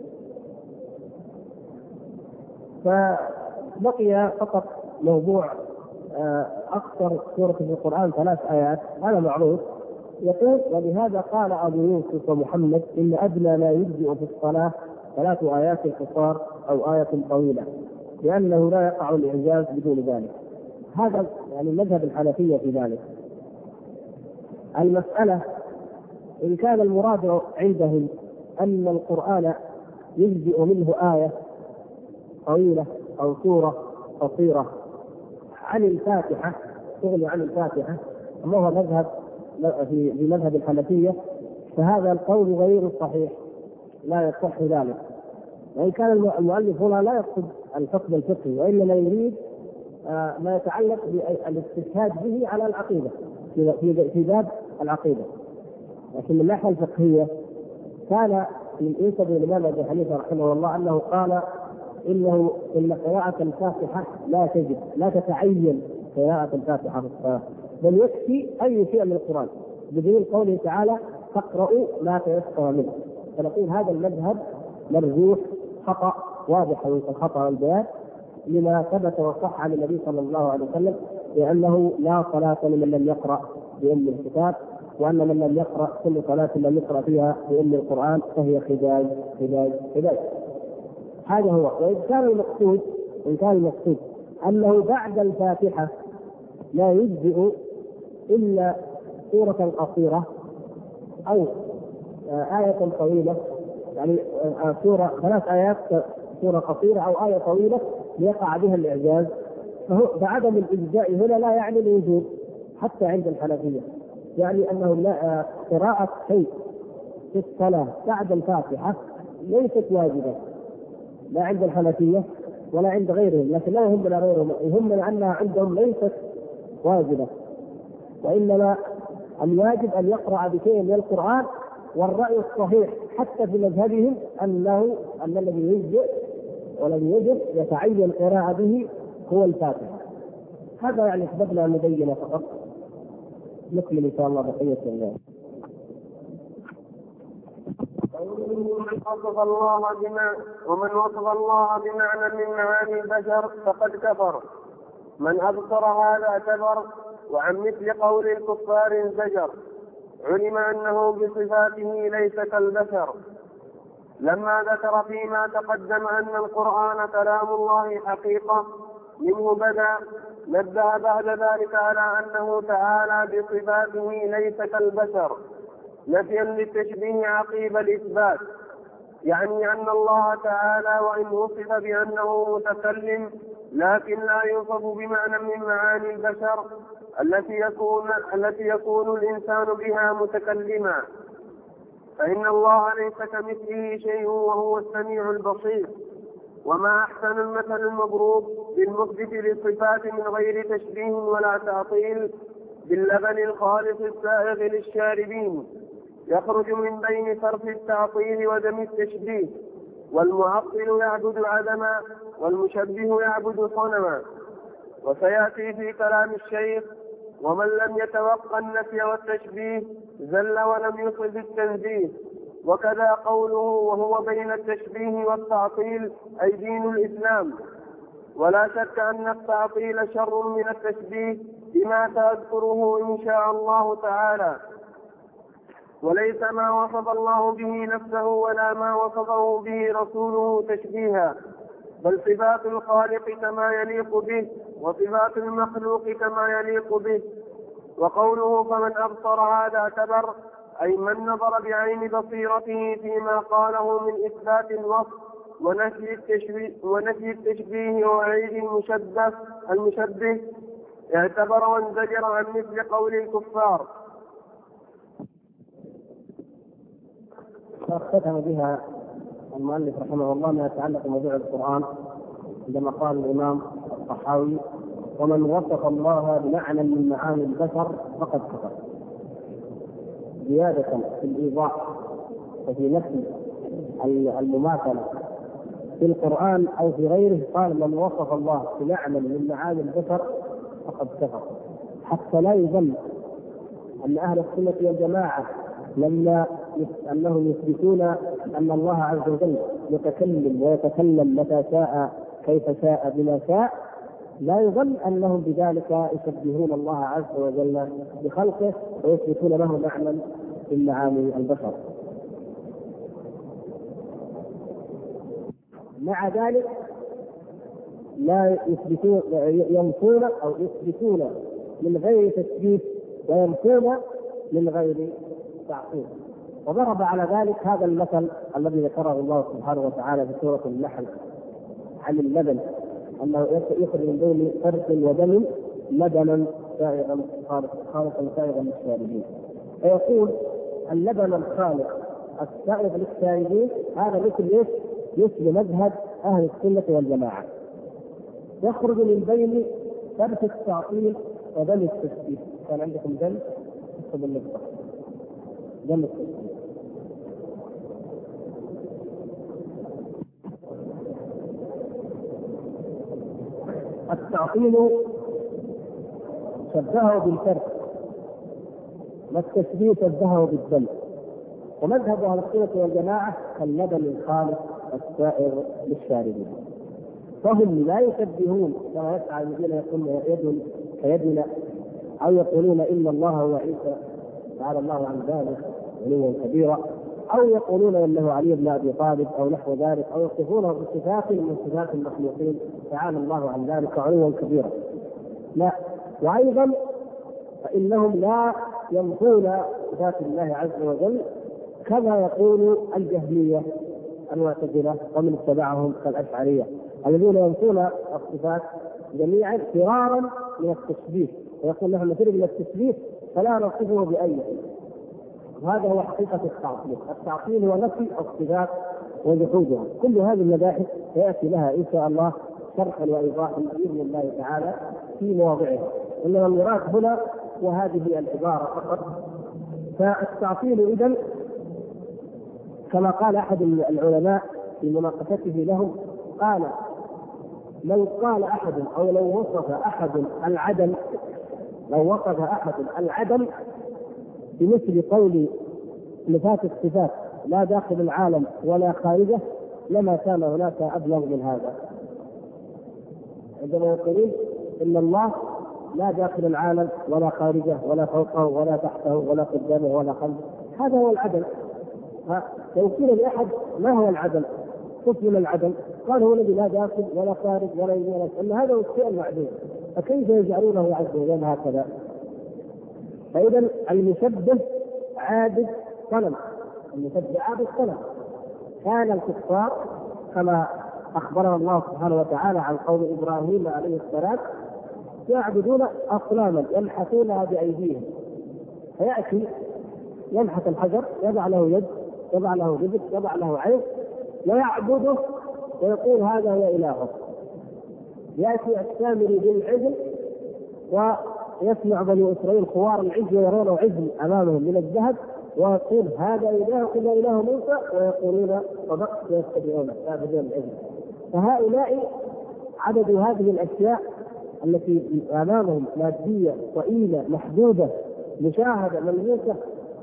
فبقي فقط موضوع أكثر سورة في القرآن 3 آيات، هذا معروف. يقول ولهذا قال أبو يوسف ومحمد إن أدنى ما يجزئ في الصلاة 3 آيات قصار أو آية طويلة، لأنه لا يقع الإعجاز بدون ذلك. هذا يعني مذهب الحنفية في ذلك. المسألة إن كان المراد عندهم أن القرآن يجزئ منه آية طويلة أو سورة قصيرة عن الفاتحة، تغني عن الفاتحة، أما هو مذهب في مذهب الحنفية، فهذا القول غير صحيح، لا يصح ذلك. وإن كان المؤلف هنا لا يقصد الحكم الفقهي، وإنما يريد ما يتعلق بالاستشهاد به على العقيدة في باب العقيدة. لكن من الناحية الفقهية كان ينسب الإمام أبي حنيفة رحمه الله أنه قال إن قراءة الفاتحة لا تتعين قراءة الفاتحة في الصلاة، بل يكفي أي شيء من القرآن، بدليل قوله تعالى فاقرؤوا ما تيسر منه. فنقول هذا المذهب مرجوح خطأ واضح من الخطأ والبيان، لما ثبت وصح عن النبي صلى الله عليه وسلم بأنه لا صلاة لمن لم يقرأ بأم الكتاب، وأن من لم يقرأ كل صلاة لم يقرأ فيها بأم القرآن فهي خداج خداج خداج. هذا هو. وإن كان المقصود أنه بعد الفاتحة لا يجزئ إلا سورة قصيرة أو آية طويلة، يعني سورة 3 آيات، سورة قصيرة أو آية طويلة ليقع بها الإعجاز، فعدم الإجزاء هنا لا يعني الوجوب حتى عند الحنفية، يعني أنه قراءة شيء في الصلاة بعد الفاتحة ليست واجبة لا عند الحنفية ولا عند غيرهم، لكن لا يهمنا غيرهم، يهمنا أنها عندهم ليست واجبة، وإنما الواجب أن يقرأ بشيء من القرآن. والرأي الصحيح حتى في مذهبهم أن الذي يجزئ والذي يجب يتعين القراءة به هو الفاتحة. هذا يعني حببنا أن نبين فقط. نكمل إن شاء الله بقية الله. ومن وصف الله بمعنى من معاني البشر فقد كفر. من أبصر هذا اعتبر، وعن مثل قول الكفار انزجر. علم أنه بصفاته ليس كالبشر. لما ذكر فيما تقدم أن القرآن كلام الله حقيقة منه بدا، نبه بعد ذلك على أنه تعالى بصفاته ليس كالبشر، نفيا للتشبيه عقيب الإثبات، يعني أن الله تعالى وإن وصف بأنه متكلم لكن لا يوصف بمعنى من معاني البشر التي يكون الإنسان بها متكلما، فإن الله ليس كمثله شيء وهو السميع البصير. وما أحسن المثل المضروب بالمثبت للصفات من غير تشبيه ولا تعطيل باللبن الخالص السائغ للشاربين، يخرج من بين صرف التعطيل ودم التشبيه، والمعطل يعبد عدما والمشبه يعبد صنما. وسيأتي في كلام الشيخ: ومن لم يتوقع النفي والتشبيه زل ولم يصب التنزيه. وكذا قوله وهو بين التشبيه والتعطيل أي دين الإسلام. ولا شك أن التعطيل شر من التشبيه بما تذكره إن شاء الله تعالى، وليس ما وصف الله به نفسه ولا ما وصفه به رسوله تشبيها، بل صفات الخالق كما يليق به وصفات المخلوق كما يليق به. وقوله فمن أبصر هذا اعتبر، أي من نظر بعين بصيرته فيما قاله من إثبات الوصف ونفي التشبيه وعيد المشبه اعتبر وانزجر عن مثل قول الكفار. ختم بها المؤلف رحمه الله ما يتعلق بموضوع القرآن عندما قال الإمام الطحاوي: ومن وصف الله بمعنى من معاني البشر فقد كفر. زيادة في الإيضاح وفي نفي المماثلة في القرآن أو في غيره، قال من وصف الله بمعنى من معاني البشر فقد كفر، حتى لا يظن أن أهل السنة والجماعة لما أنهم يثبتون أن الله عز وجل يتكلم ويتكلم متى شاء كيف شاء بما شاء، لا يظن أنهم بذلك يشبهون الله عز وجل بخلقه ويثبتون له معنى من معاني البشر. مع ذلك لا يثبتون، ينفون أو يثبتون من غير تشبيه وينفون من غير تعطيل. وضرب على ذلك هذا المثل الذي ذكره الله سبحانه وتعالى في سورة النحل عن اللبن، أنه يخرج من بين فرث ودم لبنا سائغا خالصا سائغا للشاربين. فيقول اللبن الخالص السائغ للشاربين هذا مثل مذهب أهل السنة والجماعة، يخرج من بين ترك التعطيل ودم التشبيه. كان عندكم دم اكتب النقطة دم التشبيه. التعطيل شبهه بالترك والتشبيه شبهه بالدم. ومذهب اهل السنه والجماعه كاللبن الخالص السائر للشاربين، فهم لا يشبهون كما يفعل الذين يقولون يد كيدنا او يقولون ان الله هو عيسى تعالى الله عن ذلك علوا كبيرا، او يقولون انه علي بن ابي طالب او نحو ذلك، او يصفونه بصفات من صفات المخلوقين تعالى الله عن ذلك علوا كبيرا. لا، وايضا فانهم لا ينفون صفات الله عز وجل كما يقول الجهميه المعتزله ومن اتبعهم كالاشعريه الذين ينفون الصفات جميعا فرارا من التشبيه، ويقول نحن نفر من التشبيه فلا نصفه باي شيء. هذا هو حقيقه التعطيل. التعطيل هو نفي الصفات وجحودها. كل هذه المباحث ياتي لها ان شاء الله شرحا وايضاحا باذن الله تعالى في مواضعها، انما المراد هنا وهذه العباره فقط. فالتعطيل اذن كما قال احد العلماء في مناقشته لهم، قال لو قال احد او لو وصف احد العدم بمثل قول نفاة الصفات لا داخل العالم ولا خارجه لما كان هناك ابلغ من هذا. عندما يقولون ان الله لا داخل العالم ولا خارجه ولا فوقه ولا تحته ولا قدامه ولا خلفه، هذا هو العدم. لو قيل لاحد ما هو العدم؟ صف من العدم، قال هو الذي لا داخل ولا خارج ولا يمين، ان هذا هو الشيء المعدوم، فكيف يجعلونه عز وجل هكذا؟ فاذا المشبه عابد صنم، كان الكفار كما اخبرنا الله سبحانه وتعالى عن قوم ابراهيم عليه السلام يعبدون اصناما ينحتونها بايديهم، فياتي ينحت الحجر يضع له يد يضع له رجل يضع له عين ويعبده ويقول هذا هو إلهه. يأتي السامري بالعجل ويسمع بني إسرائيل خوار العجل ويرونه عجل أمامهم من الذهب ويقول هذا إله إلا إله موسى، ويقولون صدقت ويتبعونه يعبدون العجل. فهؤلاء عددوا هذه الأشياء التي أمامهم مادية ضئيلة محدودة مشاهدة ملموسة،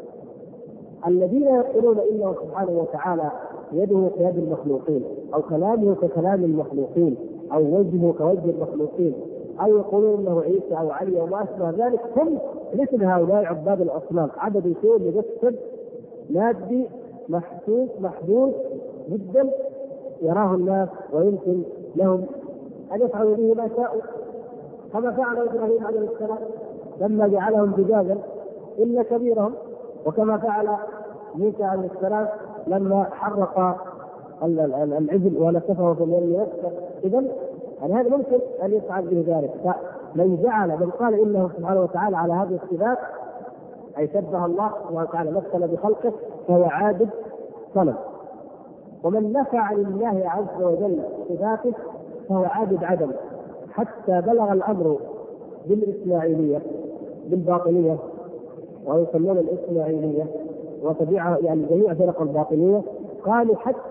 الذين يقولون إنه سبحانه وتعالى يده كيد المخلوقين أو كلامه ككلام المخلوقين أو وجهه كوجه المخلوقين أو يقولون إنه عيسى أو علي وما أشبه ذلك، هم مثل هؤلاء عباد الأصنام عدد شيء مجسد مادي محدود جدا يراه الناس ويمكن لهم أن يفعلوا به ما شاءوا، كما فعل إبراهيم عليه السلام لما جعلهم زجاجا إلا كبيرهم، وكما فعل موسى عليه السلام لما حرق العجل ونسفه في اليم يسر. إذن يعني هذا ممكن أن يفعل به ذلك. من قال إنه سبحانه وتعالى على هذه الصفات أي شبه الله سبحانه وتعالى مثل بخلقه فهو عابد صنم، ومن نفى عن الله عز وجل صفاته فهو عابد عدم، حتى بلغ الأمر بالإسماعيلية بالباطنية ويسمون الإسماعيلية وتبعها يعني جميع فرق الباطنية قالوا حتى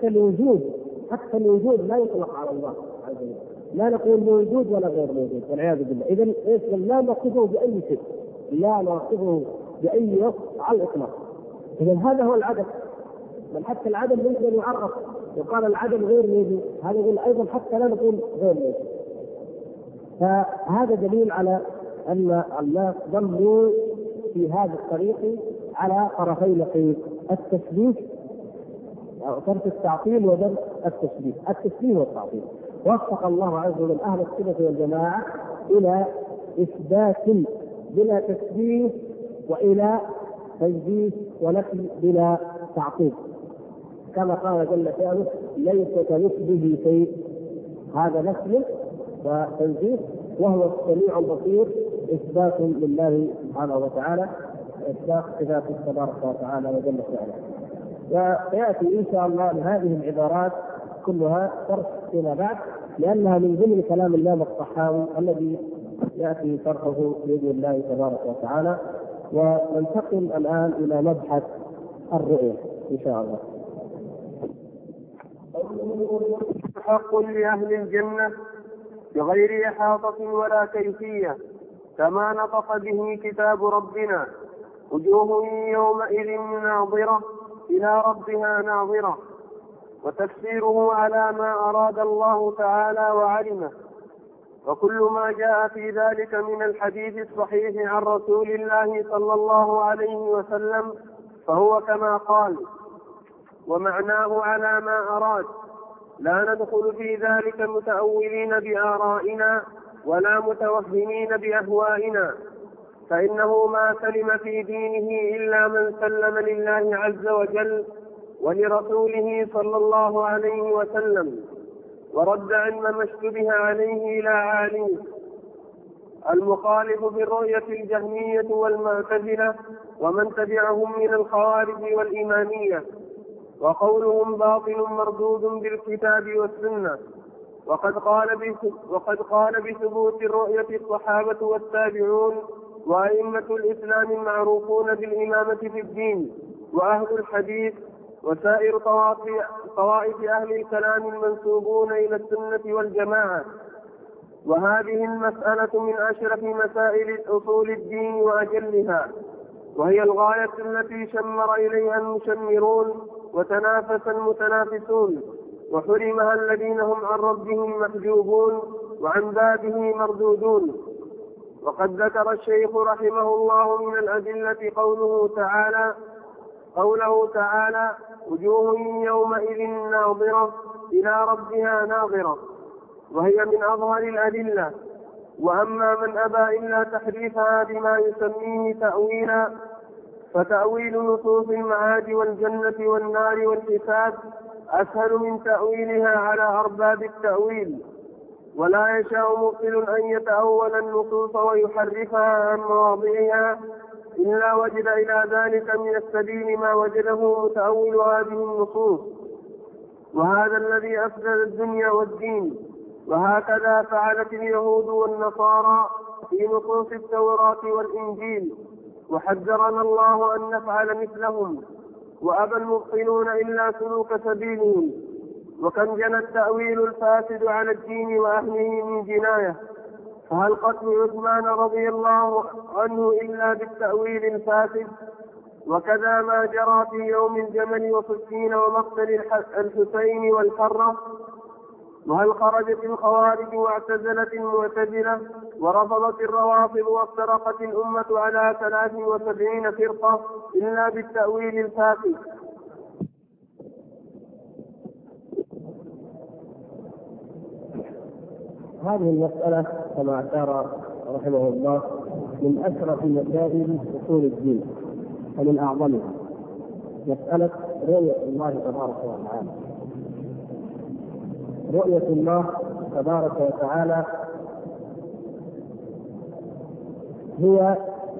الوجود لا يطلق على الله عز وجل، لا نقول موجود ولا غير موجود والعياذ بالله. إذن لا نصفه بأي شيء، لا نصفه بأي وصف على الإطلاق. إذن هذا هو العدم، بل حتى العدم يمكن أن يعرف وقال العدم غير موجود، هذا يقول أيضا حتى لا نقول غير موجود. فهذا دليل على أن الناس ضلوا في هذا الطريق على طرفي نقيض، التشبيه أو ترك التعطيل ودرس التشبيه، التشبيه والتعطيل. وفق الله عز وجل أهل السنة والجماعة إلى إثبات بلا تشبيه وإلى تنزيه ونفي بلا تعطيل، كما قال جل شأنه ليس كمثله شيء، هذا نفي وتنزيه، وهو السميع البصير إثبات لله سبحانه وتعالى، إثبات صفاته تبارك وتعالى وجل شأنه. ويأتي إن شاء الله لهذه العبارات كلها شرح فيما بعد، لأنها من ضمن كلام الإمام الطحاوي الذي يأتي شرحه بإذن الله تبارك وتعالى. وننتقل الآن إلى مبحث الرؤية إن شاء الله. حق لأهل الجنة بغير إحاطة ولا كيفية، كما نطق به كتاب ربنا: وجوه يومئذ ناظرة إلى ربها ناظرة. وتفسيره على ما أراد الله تعالى وعلمه، وكل ما جاء في ذلك من الحديث الصحيح عن رسول الله صلى الله عليه وسلم فهو كما قال، ومعناه على ما أراد. لا ندخل في ذلك متأولين بآرائنا ولا متوهمين بأهوائنا، فإنه ما سلم في دينه إلا من سلم لله عز وجل ولرسوله صلى الله عليه وسلم، ورد علم ما اشتبه عليه إلى عالمه. المخالف بالرؤية الجهمية والمعتزلة ومن تبعهم من الخوارج والإمامية، وقولهم باطل مردود بالكتاب والسنة. وقد قال بثبوت الرؤية الصحابة والتابعون وأئمة الإسلام المعروفون بالإمامة في الدين وأهل الحديث وسائر طوائف أهل الكلام المنسوبون إلى السنة والجماعة. وهذه المسألة من أشرف مسائل أصول الدين وأجلها، وهي الغاية التي شمر إليها المشمرون وتنافس المتنافسون، وحرمها الذين هم عن ربهم محجوبون وعن بابه مردودون. وقد ذكر الشيخ رحمه الله من الأدلة قوله تعالى: وجوه يومئذ ناظرة إلى ربها ناظرة، وهي من أظهر الأدلة. وأما من أبى إلا تحريفها بما يسميه تأويلا، فتأويل نصوص المعاد والجنة والنار والحساب أسهل من تأويلها على أرباب التأويل. ولا يشاء مبطل أن يتأول النصوص ويحرفها عن مواضعها إلا وجد إلى ذلك من السبيل ما وجده متأول هذه النصوص، وهذا الذي أفسد الدنيا والدين. وهكذا فعلت اليهود والنصارى في نصوص التوراة والإنجيل، وحذرنا الله أن نفعل مثلهم، وأبى المبطلون إلا سلوك سبيلهم. وكم جنى التأويل الفاسد على الدين وأهله من جناية، فهل قتل عثمان رضي الله عنه إلا بالتأويل الفاسد؟ وكذا ما جرى في يوم الجمل وصفين ومقتل الحسين والحرة. وهل خرجت الخوارج واعتزلت المعتزلة ورفضت الروافض وافترقت الأمة على 73 فرقة إلا بالتأويل الفاسد؟ هذه المسألة كما أشار رحمه الله من أشرف مسائل أصول الدين ومن أعظمها مسألة رؤية الله تبارك وتعالى. رؤية الله تبارك وتعالى هي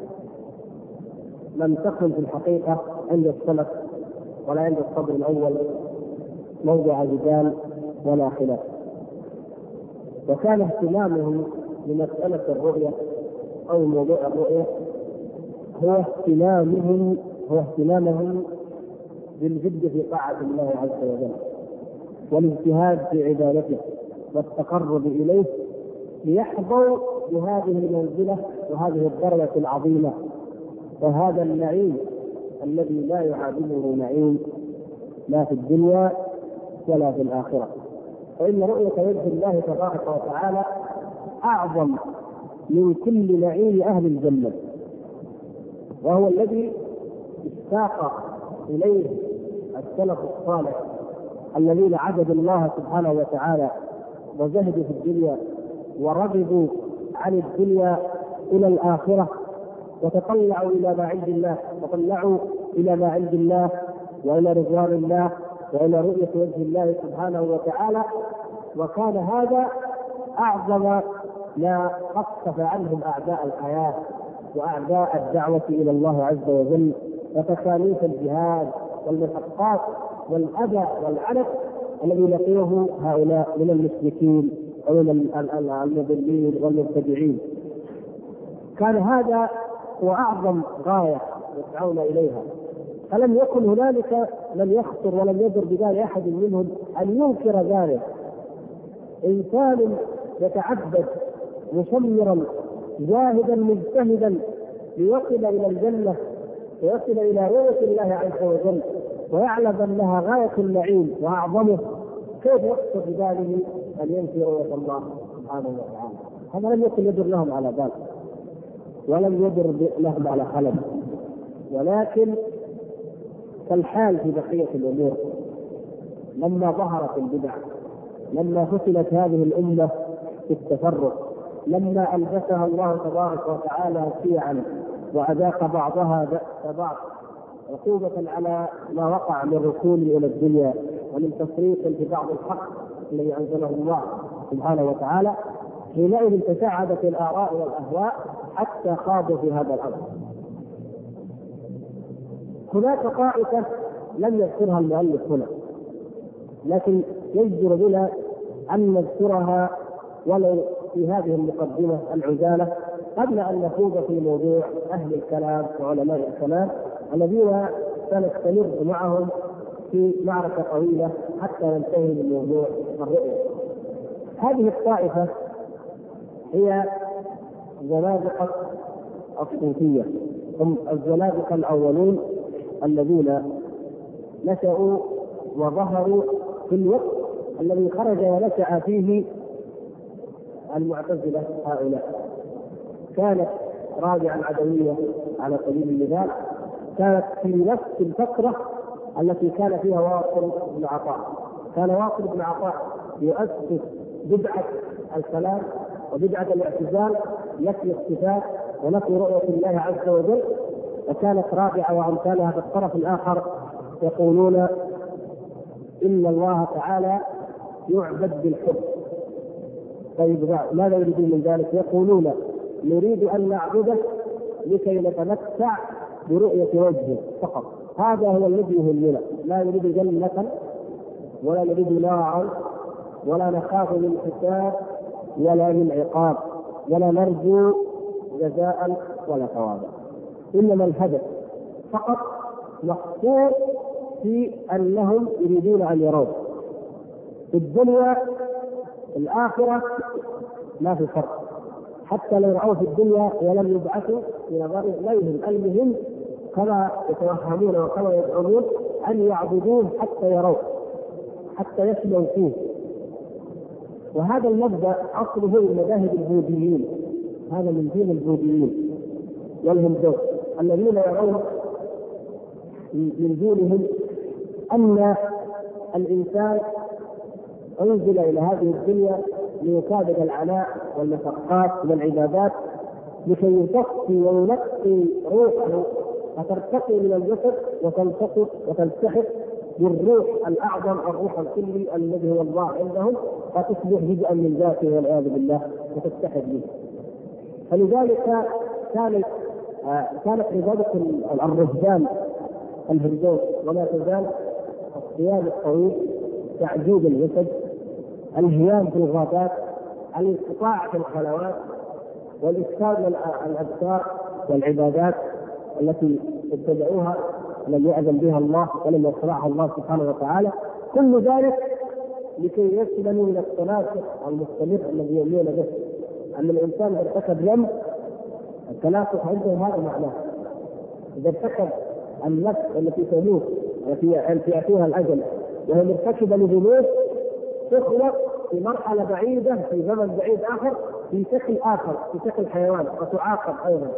لم تكن في الحقيقة عند السلف ولا عند الصدر الأول موضع جدال ولا خلاف، وكان اهتمامهم بمسألة الرؤية أو موضوع الرؤية هو اهتمامهم بالجد في طاعة الله عز وجل والاجتهاد في عبادته والتقرب إليه، ليحظوا بهذه المنزلة وهذه الدرجة العظيمة وهذا النعيم الذي لا يعادله نعيم لا في الدنيا ولا في الآخرة. فإن رؤية وجه الله تبارك وتعالى أعظم من كل نعيم أهل الجنة، وهو الذي اشتاق إليه السلف الصالح الذين عبدوا الله سبحانه وتعالى وزهدوا في الدنيا ورغبوا عن الدنيا إلى الآخرة وتطلعوا إلى ما عند الله، وطلعوا إلى ما عند الله وإلى رضوان الله وإلى رؤية وجه الله سبحانه وتعالى. وكان هذا أعظم ما خفف عنهم أعداء الحياة وأعداء الدعوة إلى الله عز وجل وتكاليف الجهاد والمشقات والأذى والعنف الذي لقيه هؤلاء من المشركين ومن المضلين والمبتدعين. كان هذا هو أعظم غاية يسعون إليها، فلم يكن هنالك لم يخطر ولم يدر ببال أحد منهم أن ينكر ذلك. إنسان يتعبد مشمرا جاهدا مجتهدا ليصل إلى الجنة ويصل إلى رؤية الله عز وجل ويعلم أنها غاية النعيم وأعظمه، كيف يخطر بباله أن ينفي رؤية الله سبحانه وتعالى؟ هذا لم يكن يدر لهم على بال ولم يدر لهم على خلل. ولكن كالحال في بقية الأمور، لما ظهرت البدع، لما فتنت هذه الأمة في التفرق، لما ألبسها الله تبارك وتعالى شيعا وأذاق بعضها بأس بعض عقوبة على ما وقع من ركون إلى الدنيا ومن تفريط في بعض الحق الذي أنزله الله سبحانه وتعالى، حينئذ تشعبت الآراء والأهواء حتى خاضوا في هذا الأمر. هناك طائفة لم يذكرها المؤلف هنا، لكن يجدر بنا أن نذكرها ولو في هذه المقدمة العجالة قبل أن نخوض في موضوع أهل الكلام وعلماء الكلام الذين سنستمر معهم في معركة طويلة حتى ننتهي من موضوع الرؤية. هذه الطائفة هي زنادقة الصوفية، هم الزنادقة الأولون الذين نشأوا وظهروا في الوقت الذي خرج ونشأ فيه المعتزلة هؤلاء. كانت رابعة العدوية على سبيل المثال، كانت في نفس الفترة التي كان فيها واصل بن عطاء. كان واصل بن عطاء يؤسس بدعة الكلام وبدعة الاعتزال، نفي الصفات ونفي رؤية الله عز وجل. وكانت رابعة وأمثالها في الطرف الآخر يقولون إن الله تعالى يعبد بالحب. طيب ماذا يريدون من ذلك؟ يقولون نريد أن نعبده لكي نتمتع برؤية وجهه فقط، هذا هو الذي يهمنا، لا نريد جنة ولا نريد نارا ولا نخاف من حساب ولا من عقاب ولا نرجو جزاء ولا ثوابا، إنما الهدف فقط محصور في أنهم يريدون أن يروا في الدنيا. الآخرة ما في فرق، حتى لو رأوا في الدنيا ولم يبعثوا في نظر إليهم، المهم كما يتوهمون وكما يدعون أن يعبدوه حتى يروا، حتى يسلوا فيه. وهذا المبدأ أصله من مذاهب البوذيين، هذا من دين البوذيين والهندوس الذين يرون من دونهم أن الإنسان أنزل إلى هذه الدنيا ليكابد العناء والمشقات والعبادات لكي يصفي وينقي روحه فترتقي من الجسد وتلتقط وتلتحق بالروح الأعظم، الروح الكلي الذي هو الله عندهم، فتصبح جزءا من ذاته والعياذ بالله وتتحد به. فلذلك كانت عبادة الرهبان الهندوس وما تزال الصيام الطويل، تعذيب الجسد، الهيام في الغابات، الانقطاع في الخلوات، والإكثار من الأذكار والعبادات التي ابتدعوها لم يأذن بها الله ولم يشرعها الله سبحانه وتعالى، كل ذلك لكي يسلموا من التناسق المستمر الذي يؤمنون به. أن الإنسان إذا ارتكب ذنب التناسق عنده هذا معناه، إذا ارتكب النفس التي تموت التي يأتيها الأجل وهي مرتكبة لذنوب تخلق في مرحلة بعيدة في زمن بعيد آخر في شكل آخر، في شكل حيوان، وتعاقب أيضا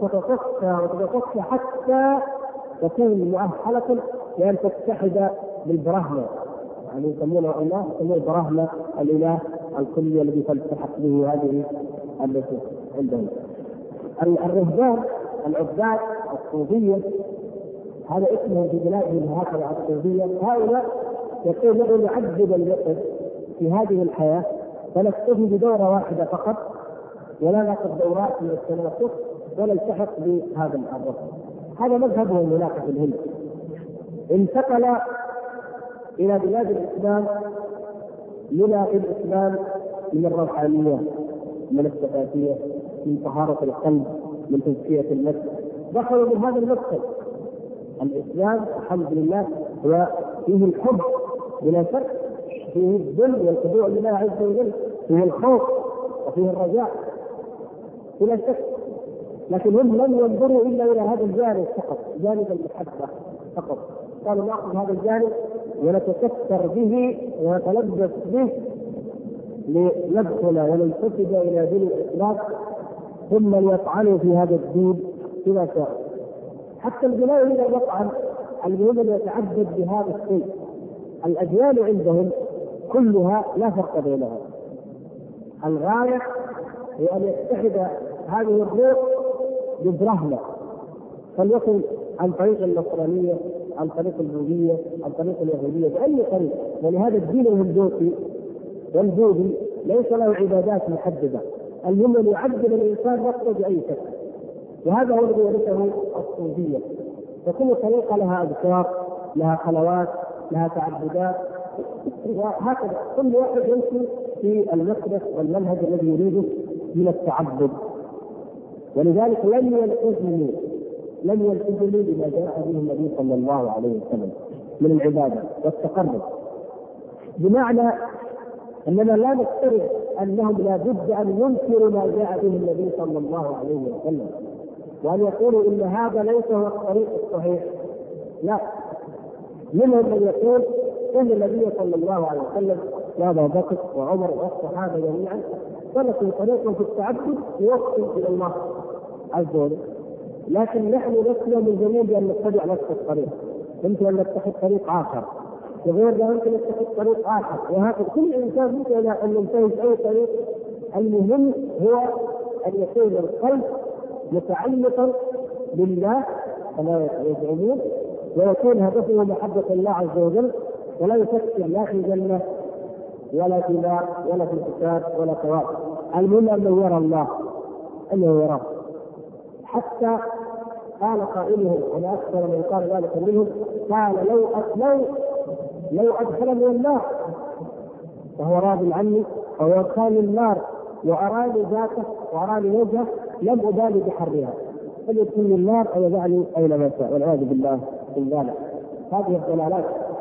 وتتصفى حتى تكون مؤهلة لأن تتحد بالبرهمة، يعني يسمونه الله يسمونه البرهمة، الإله الكلي الذي تلتحق به هذه النفوس عندهم. الرهبان العباد الصوفية، هذا اسمه في بلادهم هكذا الصوفية، هؤلاء يقول نحن نعذب الجسد في هذه الحياة فنكتفي بدورة واحدة فقط ولا نأخذ دورات من التناسق ولا نلتحق بهذا الأمر. هذا مذهبهم هناك في الهند. انتقل إلى بلاد الإسلام لنا في الإسلام من الروحانية، من الثباتية، من طهارة القلب، من تزكية النفس، دخلوا من هذا المدخل. الإسلام الحمد لله هو فيه الحب بلا شك، فيه الذل والخضوع لله عز وجل، فيه الخوف وفيه الرجاء بلا شك، لكن هم لم ينظروا إلا إلى هذا الجانب فقط، جانب المحبة فقط. قالوا نأخذ هذا الجانب ونتكثر به ونتلبس به لندخل وننتسب إلى دين الإسلام، ثم يطعنوا في هذا الدين كما شاء. حتى البناء إلى يطعن المهم أن يتعبد بهذا الشيء. الأديان عندهم كلها لا فرق بينها، الغاية هي أن يتحد هذه الروح بالرهبة، فليكن عن طريق النصرانية، عن طريق البوذية، عن طريق اليهودية، بأي طريق. ولهذا الدين الهندوسي والبوذي ليس له عبادات محددة، المهم أن يعبد الإنسان نفسه بأي شكل، وهذا هو الذي يرثه الصوفية. فكل طريقة لها أذكار، لها خلوات، لها تعبدات، وهكذا كل واحد يمشي في المسلك والمنهج الذي يريده من التعبد. ولذلك لم يلتزموا بما جاء به النبي صلى الله عليه وسلم من العبادة والتقرب، بمعنى أننا لا نفترض أنهم لا بد أن ينكروا ما جاء به النبي صلى الله عليه وسلم وأن يقولوا إن هذا ليس هو الطريق الصحيح. لا، منهم من يقول إن النبي صلى الله عليه وسلم وأبا بكر وعمر والصحابة جميعا سلكوا طريقهم في التعبد يوصل إلى الله عز وجل، لكن نحن لسنا ملزمين بأن نتبع نفس الطريق، يمكن أن نتخذ طريق آخر، وغير ذلك يمكن نتخذ طريق آخر، وهكذا كل إنسان يمكن أن ينتهج أي طريق. المهم هو أن يكون القلب متعلقا بالله كما يزعمون، ويكون هدفه محبة الله عز وجل، ولا يفكر لا في جنة ولا في نار ولا في كتاب ولا ثواب. المهم أنه يرى الله، أنه يراه. حتى قال قائلهم، ولا أكثر من قال ذلك منهم، قال لو أدخلني النار فهو راض عني، أو يدخلني النار وأراني ذاته وأراني وجهه لم أبالي بحرها، فليدخلني النار أو يدعني أينما شاء، والعياذ بالله من ذلك. هذه الضلالات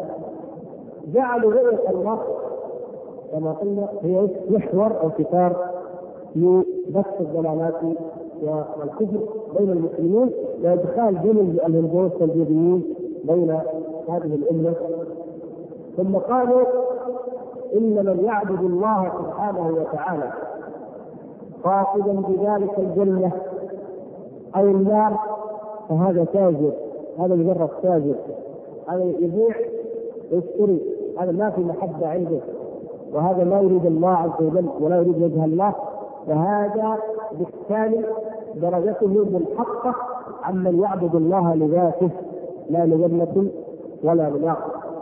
جعلوا رؤية الله كما قلنا هي محور أو كتار لبث الضلالات والكفر بين المسلمين، وإدخال جمل الهندوس والبوذيين بين هذه الأمة. ثم قالوا إن من يعبد الله سبحانه وتعالى قاصدا بذلك الجنة أو النار فهذا تاجر، هذا مجرد تاجر، هذا يبيع ويشتري، هذا ما في محبة عنده، وهذا لا يريد الله عز وجل ولا يريد وجه الله، فهذا بالتالي درجته منحطة عمن يعبد الله لذاته لا لجنة ولا لنار.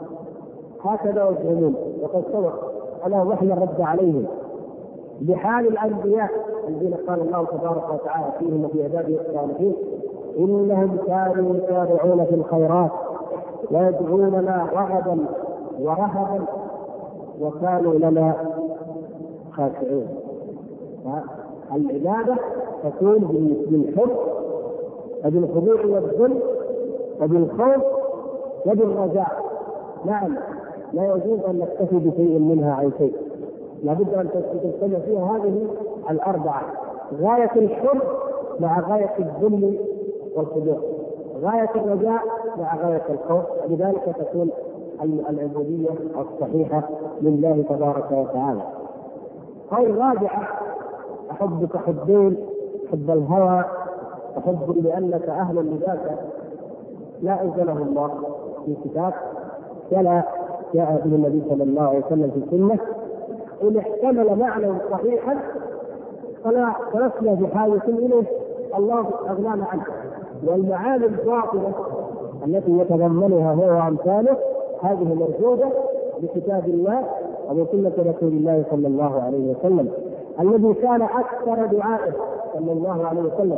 هكذا يزعمون، وقد سبق أنا وحي الرد عليهم بحال الأنبياء الذين قال الله تبارك وتعالى فيهم وفي عباده الصالحين إنهم كانوا يسارعون في الخيرات ويدعوننا رغبا ورهبا وكانوا لنا خاشعين. العبادة تكون بالحب وبالخضوع والذل وبالخوف وبالرجاء. نعم، لا يجوز أن نكتفي بشيء منها عن شيء، لابد أن تجتمع فيها هذه الأربعة: غاية الحب مع غاية الذل والخضوع، غاية الرجاء مع غاية الخوف، لذلك تكون العبودية الصحيحة لله تبارك وتعالى. قول رابعة: أحبك حبين، حب الهوى وحب لأنك أهل لذاك، لا أنزله الله في كتاب ولا جاء به النبي صلى الله عليه وسلم في السنة. إن احتمل معنى صحيحا فلسنا بحاجة إليه، الله أغنانا عنه. والمعاني الباطلة التي يتضمنها هو وأمثاله هذه مرفوضة بكتاب الله وبسنة رسول الله صلى الله عليه وسلم، الذي كان أكثر دعائه صلى الله عليه وسلم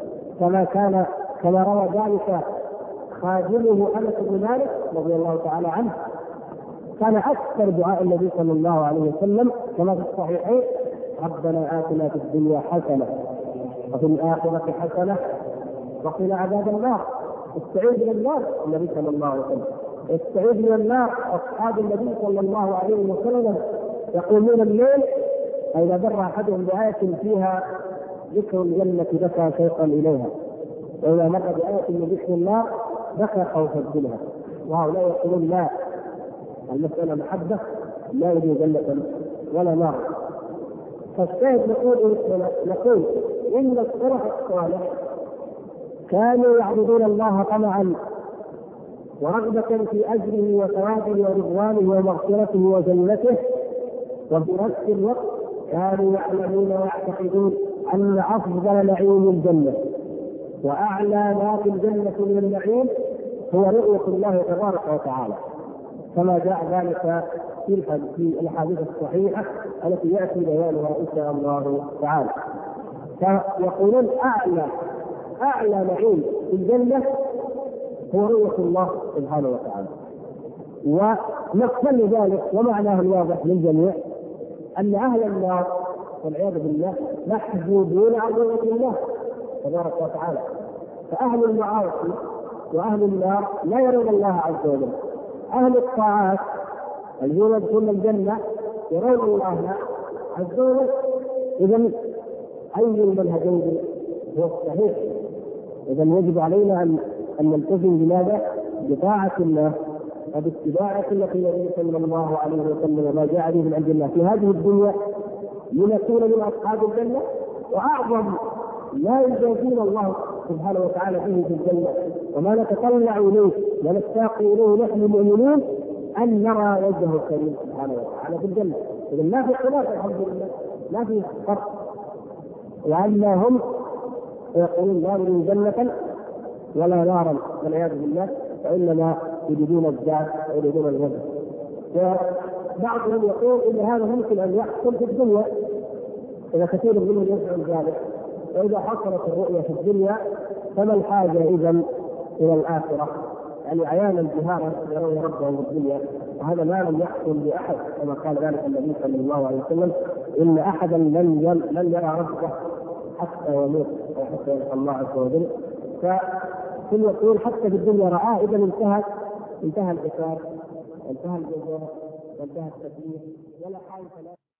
كما روى ذلك خادمه أنس بن مالك رضي الله تعالى عنه، كان أكثر دعاء النبي صلى الله عليه وسلم كما في الصحيحين: ربنا آتنا في الدنيا حسنة وفي الآخرة حسنة وقنا عذاب النار. استعيذ من النار النبي صلى الله عليه وسلم، استعيذ من النار أصحاب النبي صلى الله عليه وسلم يقومون الليل فإذا بر أحدهم بآية فيها ذكر الجنة بكى شوقا إليها، وإذا مر بآية من ذكر النار بكى خوفا منها. وهؤلاء يقولون لا، المسألة محبة، لا يريد جنة ولا نار. فالشاهد نقول إن السلف الصالح كانوا يعبدون الله طمعا ورغبة في أجره وثوابه ورضوانه ومغفرته وجنته، وفي نفس الوقت كانوا يعلمون ويعتقدون أن أفضل نعيم الجنة وأعلى ما في الجنة من النعيم هو رؤية الله تبارك وتعالى، كما جاء ذلك في الأحاديث الصحيحة التي يأتي بيانها إن شاء الله تعالى. فيقولون أعلى نعيم في الجنة هو رؤية الله سبحانه وتعالى. ونقل ذلك ومعناه الواضح للجميع أن أهل النار والعياذ بالله محجوبون عن رؤية الله تبارك وتعالى. فأهل المعاصي وأهل النار لا يرون الله عز وجل. أهل الطاعات الذين يدخلون الجنة يرون الله عز وجل. إذن أي المنهجين هو الصحيح؟ إذن يجب علينا أن نلتزم بماذا؟ بطاعة الله وباتباع سنة النبي صلى الله عليه وسلم وما جاء به من عند الله في هذه الدنيا لنكون من أصحاب الجنة. وأعظم ما يجازينا الله سبحانه وتعالى به في الجنة وما نتطلع إليه ونشتاق إليه نحن المؤمنون أن نرى وجهه الكريم سبحانه وتعالى في الجنة. إذن ما في خلاف الحمد لله، ما في فرق. وأما هم يقولون لا يريدون جنة ولا نارا والعياذ بالله، فإنما يريدون الذات ويريدون الوجه. وبعضهم يقول إن هذا ممكن أن يحصل في الدنيا إذا كثير منهم يفعل ذلك، وإذا حصلت الرؤية في الدنيا فما الحاجة إذن إلى الآخرة؟ يعني عيانا جهارا يرون ربهم في الدنيا، وهذا ما لم يحصل لأحد كما قال ذلك النبي صلى الله عليه وسلم إن أحدا لن يرى ربه حتى يموت وحتى يلقى الله عز وجل. فكل يقول حتى في الدنيا رآه، إذا انتهى الحساب وانتهى الجزاء وانتهى التكليف ولا حاجة له.